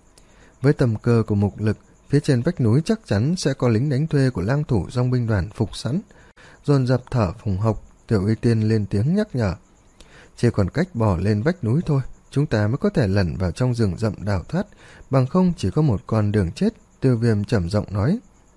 Với tầm cơ của Mục Lực, phía trên vách núi chắc chắn sẽ có lính đánh thuê của lang thủ dòng binh đoàn phục sẵn. Dồn dập thở phùng hộc, Tiểu Y Tiên lên tiếng nhắc nhở: Chỉ còn cách bỏ lên vách núi thôi, chúng ta mới có thể lẩn vào trong rừng rậm đào thoát, bằng không chỉ có một con đường chết. Tiêu Viêm trầm giọng nói.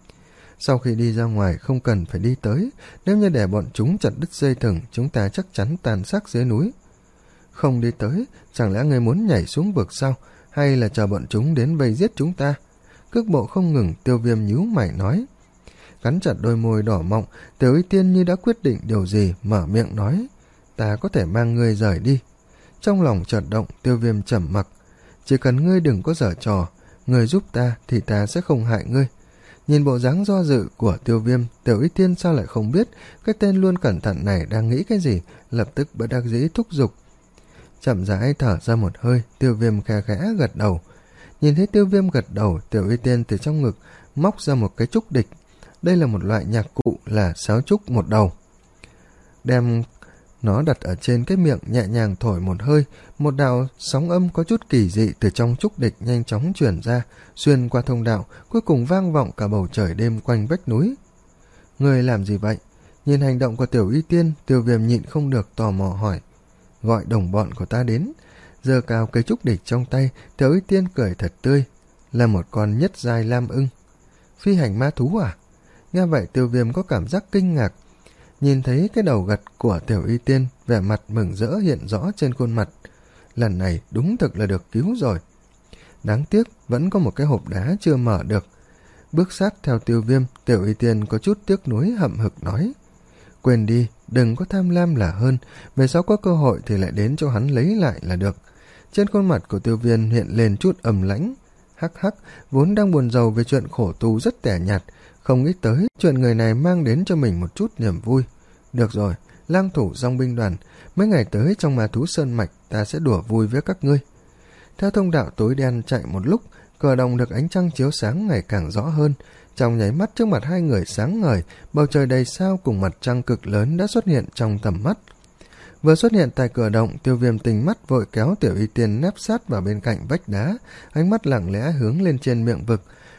Sau khi đi ra ngoài không cần phải đi tới, nếu như để bọn chúng chặt đứt dây thừng, chúng ta chắc chắn tàn xác dưới núi. Không đi tới, chẳng lẽ ngươi muốn nhảy xuống vực sao, hay là chờ bọn chúng đến vây giết chúng ta? Cước bộ không ngừng, Tiêu Viêm nhíu mày nói. Cắn chặt đôi môi đỏ mọng, Tiểu Y Tiên như đã quyết định điều gì, mở miệng nói: Ta có thể mang ngươi rời đi. Trong lòng chợt động, Tiêu Viêm trầm mặc. Chỉ cần ngươi đừng có giở trò, ngươi giúp ta thì ta sẽ không hại ngươi. Nhìn bộ dáng do dự của Tiêu Viêm, Tiểu Y Tiên sao lại không biết cái tên luôn cẩn thận này đang nghĩ cái gì, lập tức bất đắc dĩ thúc giục. Chậm rãi thở ra một hơi, Tiêu Viêm khe khẽ gật đầu. Nhìn thấy Tiêu Viêm gật đầu, Tiểu Y Tiên từ trong ngực móc ra một cái trúc địch. Đây là một loại nhạc cụ là sáo trúc một đầu. Đem nó đặt ở trên cái miệng, nhẹ nhàng thổi một hơi, một đạo sóng âm có chút kỳ dị từ trong trúc địch nhanh chóng truyền ra, xuyên qua thông đạo, cuối cùng vang vọng cả bầu trời đêm quanh vách núi. Người làm gì vậy? Nhìn hành động của Tiểu Y Tiên, Tiêu Viêm nhịn không được tò mò hỏi. Gọi đồng bọn của ta đến. Giơ cao cây trúc địch trong tay, Tiểu Y Tiên cười thật tươi. Là một con nhất giai lam ưng. Phi hành ma thú à? Nghe vậy Tiêu Viêm có cảm giác kinh ngạc. Nhìn thấy cái đầu gật của Tiểu Y Tiên, vẻ mặt mừng rỡ hiện rõ trên khuôn mặt. Lần này đúng thực là được cứu rồi. Đáng tiếc vẫn có một cái hộp đá chưa mở được. Bước sát theo Tiêu Viêm, Tiểu Y Tiên có chút tiếc nuối hậm hực nói. Quên đi, đừng có tham lam là hơn, về sau có cơ hội thì lại đến cho hắn lấy lại là được. Trên khuôn mặt của Tiêu Viêm hiện lên chút ầm lãnh. Hắc hắc, vốn đang buồn rầu về chuyện khổ tu rất tẻ nhạt, không nghĩ tới chuyện người này mang đến cho mình một chút niềm vui. Được rồi, lang thủ dòng binh đoàn, mấy ngày tới trong Ma Thú Sơn Mạch ta sẽ đùa vui với các ngươi. Theo thông đạo tối đen chạy một lúc, cửa động được ánh trăng chiếu sáng ngày càng rõ hơn. Trong nháy mắt trước mặt hai người sáng ngời, bầu trời đầy sao cùng mặt trăng cực lớn đã xuất hiện trong tầm mắt. Vừa xuất hiện tại cửa động, Tiêu Viêm tình mắt vội kéo Tiểu Y Tiên nép sát vào bên cạnh vách đá, ánh mắt lặng lẽ hướng lên trên miệng vực.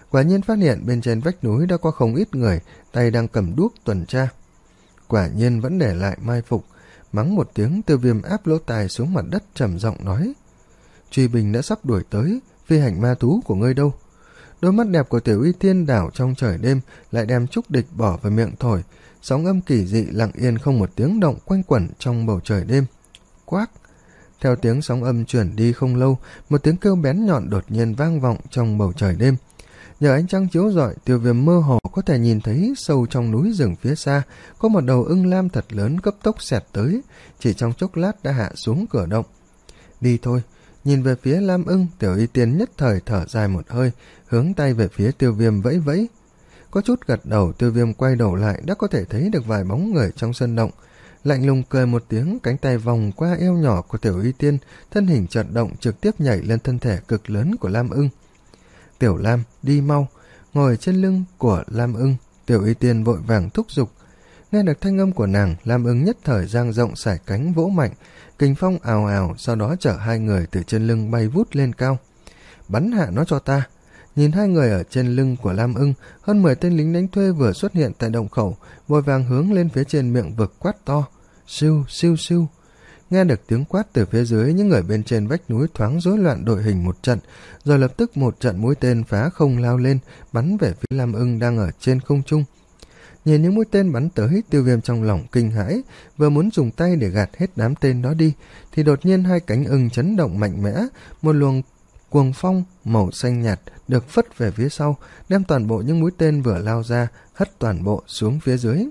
quả nhiên phát hiện bên trên vách núi đã có không ít người, tay đang cầm đuốc tuần tra. Quả nhiên vẫn để lại mai phục. Mắng một tiếng, Tiêu Viêm áp lỗ tai xuống mặt đất trầm giọng nói: Truy binh đã sắp đuổi tới, phi hành ma thú của ngươi đâu? Đôi mắt đẹp của Tiểu Y Tiên đảo trong trời đêm, lại đem trúc địch bỏ vào miệng thổi, sóng âm kỳ dị lặng yên không một tiếng động quanh quẩn trong bầu trời đêm. Quác! Theo tiếng sóng âm chuyển đi không lâu, một tiếng kêu bén nhọn đột nhiên vang vọng trong bầu trời đêm. Nhờ ánh trăng chiếu rọi, Tiêu Viêm mơ hồ có thể nhìn thấy sâu trong núi rừng phía xa có một đầu ưng lam thật lớn cấp tốc xẹt tới, chỉ trong chốc lát đã hạ xuống cửa động. Đi thôi! Nhìn về phía lam ưng, Tiểu Y Tiên nhất thời thở dài một hơi, hướng tay về phía Tiêu Viêm vẫy vẫy. Có chút gật đầu, Tiêu Viêm quay đầu lại đã có thể thấy được vài bóng người trong sân động. Lạnh lùng cười một tiếng, cánh tay vòng qua eo nhỏ của Tiểu Y Tiên, thân hình chợt động trực tiếp nhảy lên thân thể cực lớn của lam ưng. Tiểu Lam, đi mau! Ngồi trên lưng của lam ưng, Tiểu Y Tiên vội vàng thúc giục. Nghe được thanh âm của nàng, lam ưng nhất thời dang rộng sải cánh vỗ mạnh, kình phong ào ào, sau đó chở hai người từ trên lưng bay vút lên cao. Bắn hạ nó cho ta! Nhìn hai người ở trên lưng của lam ưng, hơn mười tên lính đánh thuê vừa xuất hiện tại động khẩu, vội vàng hướng lên phía trên miệng vực quát to. Siêu, siêu, siêu! Nghe được tiếng quát từ phía dưới, những người bên trên vách núi thoáng rối loạn đội hình một trận, rồi lập tức một trận mũi tên phá không lao lên, bắn về phía lam ưng đang ở trên không trung. Nhìn những mũi tên bắn tới, Tiêu Viêm trong lòng kinh hãi, vừa muốn dùng tay để gạt hết đám tên đó đi, thì đột nhiên hai cánh ưng chấn động mạnh mẽ, một luồng cuồng phong màu xanh nhạt được phất về phía sau, đem toàn bộ những mũi tên vừa lao ra hất toàn bộ xuống phía dưới.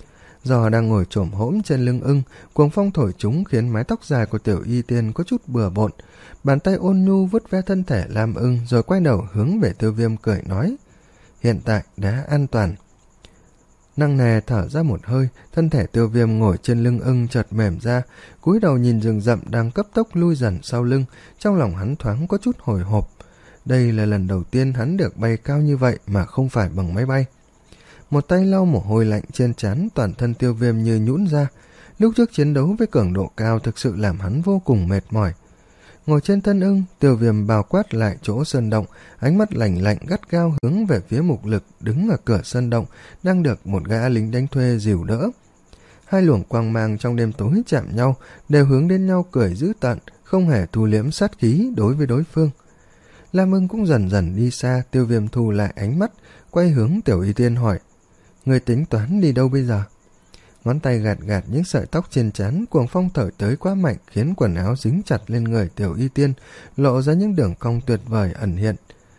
Do đang ngồi chồm hổm trên lưng ưng, cuồng phong thổi chúng khiến mái tóc dài của Tiểu Y Tiên có chút bừa bộn. Bàn tay ôn nhu vuốt ve thân thể lam ưng, rồi quay đầu hướng về Tiêu Viêm cười nói: Hiện tại đã an toàn. Nặng nề thở ra một hơi, thân thể Tiêu Viêm ngồi trên lưng ưng chợt mềm ra, cúi đầu nhìn rừng rậm đang cấp tốc lui dần sau lưng, trong lòng hắn thoáng có chút hồi hộp. Đây là lần đầu tiên hắn được bay cao như vậy mà không phải bằng máy bay. Một tay lau mồ hôi lạnh trên trán, toàn thân Tiêu Viêm như nhũn ra. Lúc trước chiến đấu với cường độ cao thực sự làm hắn vô cùng mệt mỏi. Ngồi trên thân ưng, Tiêu Viêm bao quát lại chỗ sơn động, ánh mắt lạnh lạnh gắt gao hướng về phía Mục Lực đứng ở cửa sơn động, đang được một gã lính đánh thuê dìu đỡ. Hai luồng quang mang trong đêm tối chạm nhau, đều hướng đến nhau cười dữ tợn, không hề thu liễm sát khí đối với đối phương. Lam ưng cũng dần dần đi xa, Tiêu Viêm thu lại ánh mắt, quay hướng Tiểu Y Tiên hỏi: Người tính toán đi đâu bây giờ? Ngón tay gạt gạt những sợi tóc trên trán, cuồng phong thổi tới quá mạnh khiến quần áo dính chặt lên người Tiểu Y Tiên, lộ ra những đường cong tuyệt vời ẩn hiện.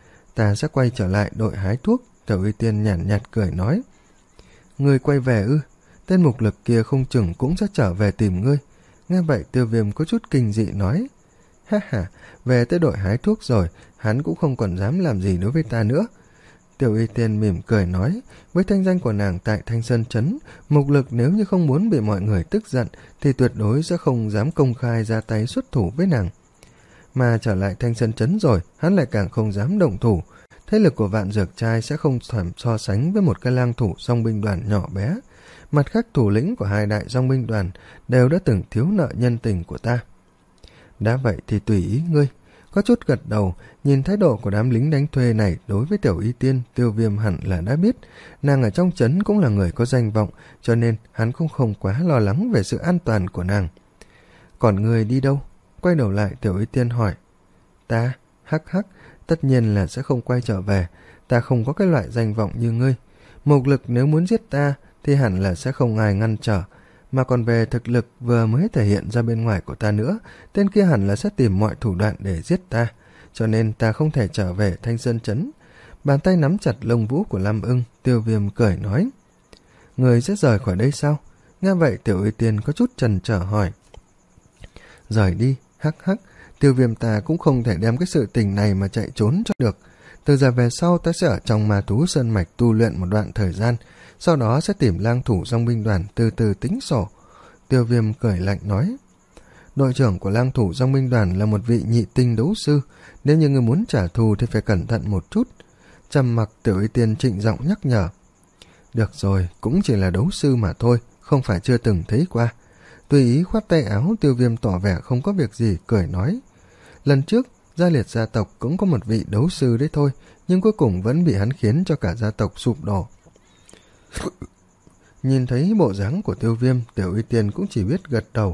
Ta sẽ quay trở lại đội hái thuốc. Tiểu Y Tiên nhàn nhạt, nhạt cười nói. Người quay về ư? Tên Mục Lực kia không chừng cũng sẽ trở về tìm ngươi. Nghe vậy Tiêu Viêm có chút kinh dị nói: Ha ha, về tới đội hái thuốc rồi, hắn cũng không còn dám làm gì đối với ta nữa. Tiểu Y Tiên mỉm cười nói, với thanh danh của nàng tại Thanh Sơn Trấn, Mục Lực nếu như không muốn bị mọi người tức giận thì tuyệt đối sẽ không dám công khai ra tay xuất thủ với nàng. Mà trở lại Thanh Sơn Trấn rồi, hắn lại càng không dám động thủ. Thế lực của Vạn Dược Trai sẽ không thoải so sánh với một cái lang thủ dòng binh đoàn nhỏ bé. Mặt khác, thủ lĩnh của hai đại dòng binh đoàn đều đã từng thiếu nợ nhân tình của ta. Đã vậy thì tùy ý ngươi. Có chút gật đầu, nhìn thái độ của đám lính đánh thuê này đối với Tiểu Y Tiên, Tiêu Viêm hẳn là đã biết. Nàng ở trong trấn cũng là người có danh vọng, cho nên hắn cũng không quá lo lắng về sự an toàn của nàng. Còn ngươi đi đâu? Quay đầu lại Tiểu Y Tiên hỏi. Ta? Hắc hắc, tất nhiên là sẽ không quay trở về. Ta không có cái loại danh vọng như ngươi. Mục Lực nếu muốn giết ta thì hẳn là sẽ không ai ngăn trở. Mà còn về thực lực vừa mới thể hiện ra bên ngoài của ta nữa, tên kia hẳn là sẽ tìm mọi thủ đoạn để giết ta, cho nên ta không thể trở về Thanh Sơn Trấn. Bàn tay nắm chặt lông vũ của Lam Ưng, Tiêu Viêm cười nói. Người sẽ rời khỏi đây sao? Nghe vậy Tiểu Y Tiên có chút chần chờ hỏi. Rời đi, hắc hắc, Tiêu Viêm ta cũng không thể đem cái sự tình này mà chạy trốn cho được. Từ giờ về sau ta sẽ ở trong Ma Thú Sơn Mạch tu luyện một đoạn thời gian, sau đó sẽ tìm lang thủ dòng binh đoàn từ từ tính sổ. Tiêu Viêm cười lạnh nói. Đội trưởng của lang thủ dòng binh đoàn là một vị nhị tinh đấu sư, nếu như người muốn trả thù thì phải cẩn thận một chút. Trầm mặc Tiểu Y Tiên trịnh giọng nhắc nhở. Được rồi, cũng chỉ là đấu sư mà thôi, không phải chưa từng thấy qua. Tùy ý khoát tay áo, Tiêu Viêm tỏ vẻ không có việc gì, cười nói. Lần trước, Gia Liệt gia tộc cũng có một vị đấu sư đấy thôi, nhưng cuối cùng vẫn bị hắn khiến cho cả gia tộc sụp đổ. Nhìn thấy bộ dáng của Tiêu Viêm, Tiểu Y Tiên cũng chỉ biết gật đầu.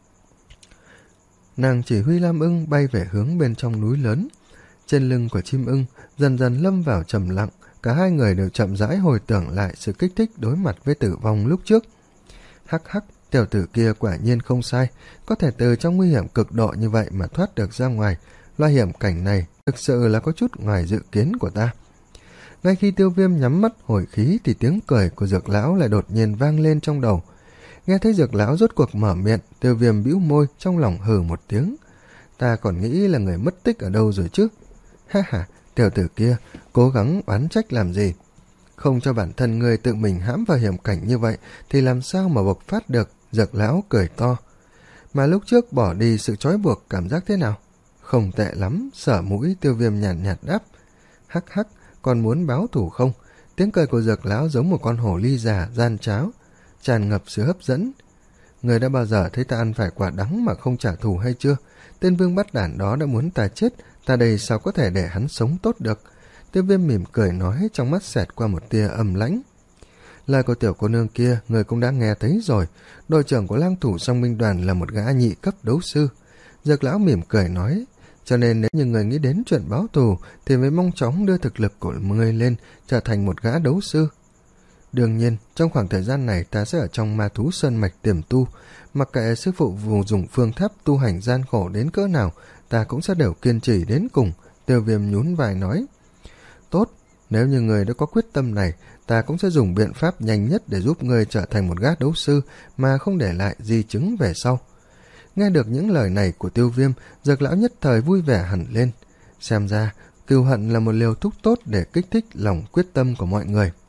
Nàng chỉ huy Lam Ưng bay về hướng bên trong núi lớn. Trên lưng của chim ưng dần dần lâm vào trầm lặng, cả hai người đều chậm rãi hồi tưởng lại sự kích thích đối mặt với tử vong lúc trước. Hắc hắc, tiểu tử kia quả nhiên không sai, có thể từ trong nguy hiểm cực độ như vậy mà thoát được ra ngoài. Loại hiểm cảnh này thực sự là có chút ngoài dự kiến của ta. Ngay khi Tiêu Viêm nhắm mắt hồi khí thì tiếng cười của Dược lão lại đột nhiên vang lên trong đầu. Nghe thấy Dược lão rốt cuộc mở miệng, Tiêu Viêm bĩu môi, trong lòng hừ một tiếng. Ta còn nghĩ là người mất tích ở đâu rồi chứ. Ha ha, tiểu tử kia cố gắng oán trách làm gì? Không cho bản thân người tự mình hãm vào hiểm cảnh như vậy thì làm sao mà bộc phát được? Dược lão cười to. Mà lúc trước bỏ đi sự trói buộc cảm giác thế nào? Không tệ lắm, sở mũi. Tiêu Viêm nhàn nhạt, nhạt đáp. Hắc hắc, còn muốn báo thù không? Tiếng cười của Dược lão giống một con hổ ly già gian tráo, tràn ngập sự hấp dẫn. Người đã bao giờ thấy ta ăn phải quả đắng mà không trả thù hay chưa? Tên vương bắt đản đó đã muốn ta chết, ta đây sao có thể để hắn sống tốt được? Tiêu Viêm mỉm cười nói, trong mắt xẹt qua một tia âm lãnh. Lời của tiểu cô nương kia người cũng đã nghe thấy rồi. Đội trưởng của lang thủ song minh đoàn là một gã nhị cấp đấu sư. Dược lão mỉm cười nói, cho nên nếu như người nghĩ đến chuyện báo thù thì mới mong chóng đưa thực lực của người lên trở thành một gã đấu sư. Đương nhiên, trong khoảng thời gian này ta sẽ ở trong ma thú sơn mạch tiềm tu, mặc kệ sư phụ vùng dùng phương tháp tu hành gian khổ đến cỡ nào, ta cũng sẽ đều kiên trì đến cùng. Tiêu Viêm nhún vai nói, tốt, nếu như người đã có quyết tâm này, ta cũng sẽ dùng biện pháp nhanh nhất để giúp người trở thành một gã đấu sư mà không để lại di chứng về sau. Nghe được những lời này của Tiêu Viêm, Dược lão nhất thời vui vẻ hẳn lên. Xem ra, cừu hận là một liều thuốc tốt để kích thích lòng quyết tâm của mọi người.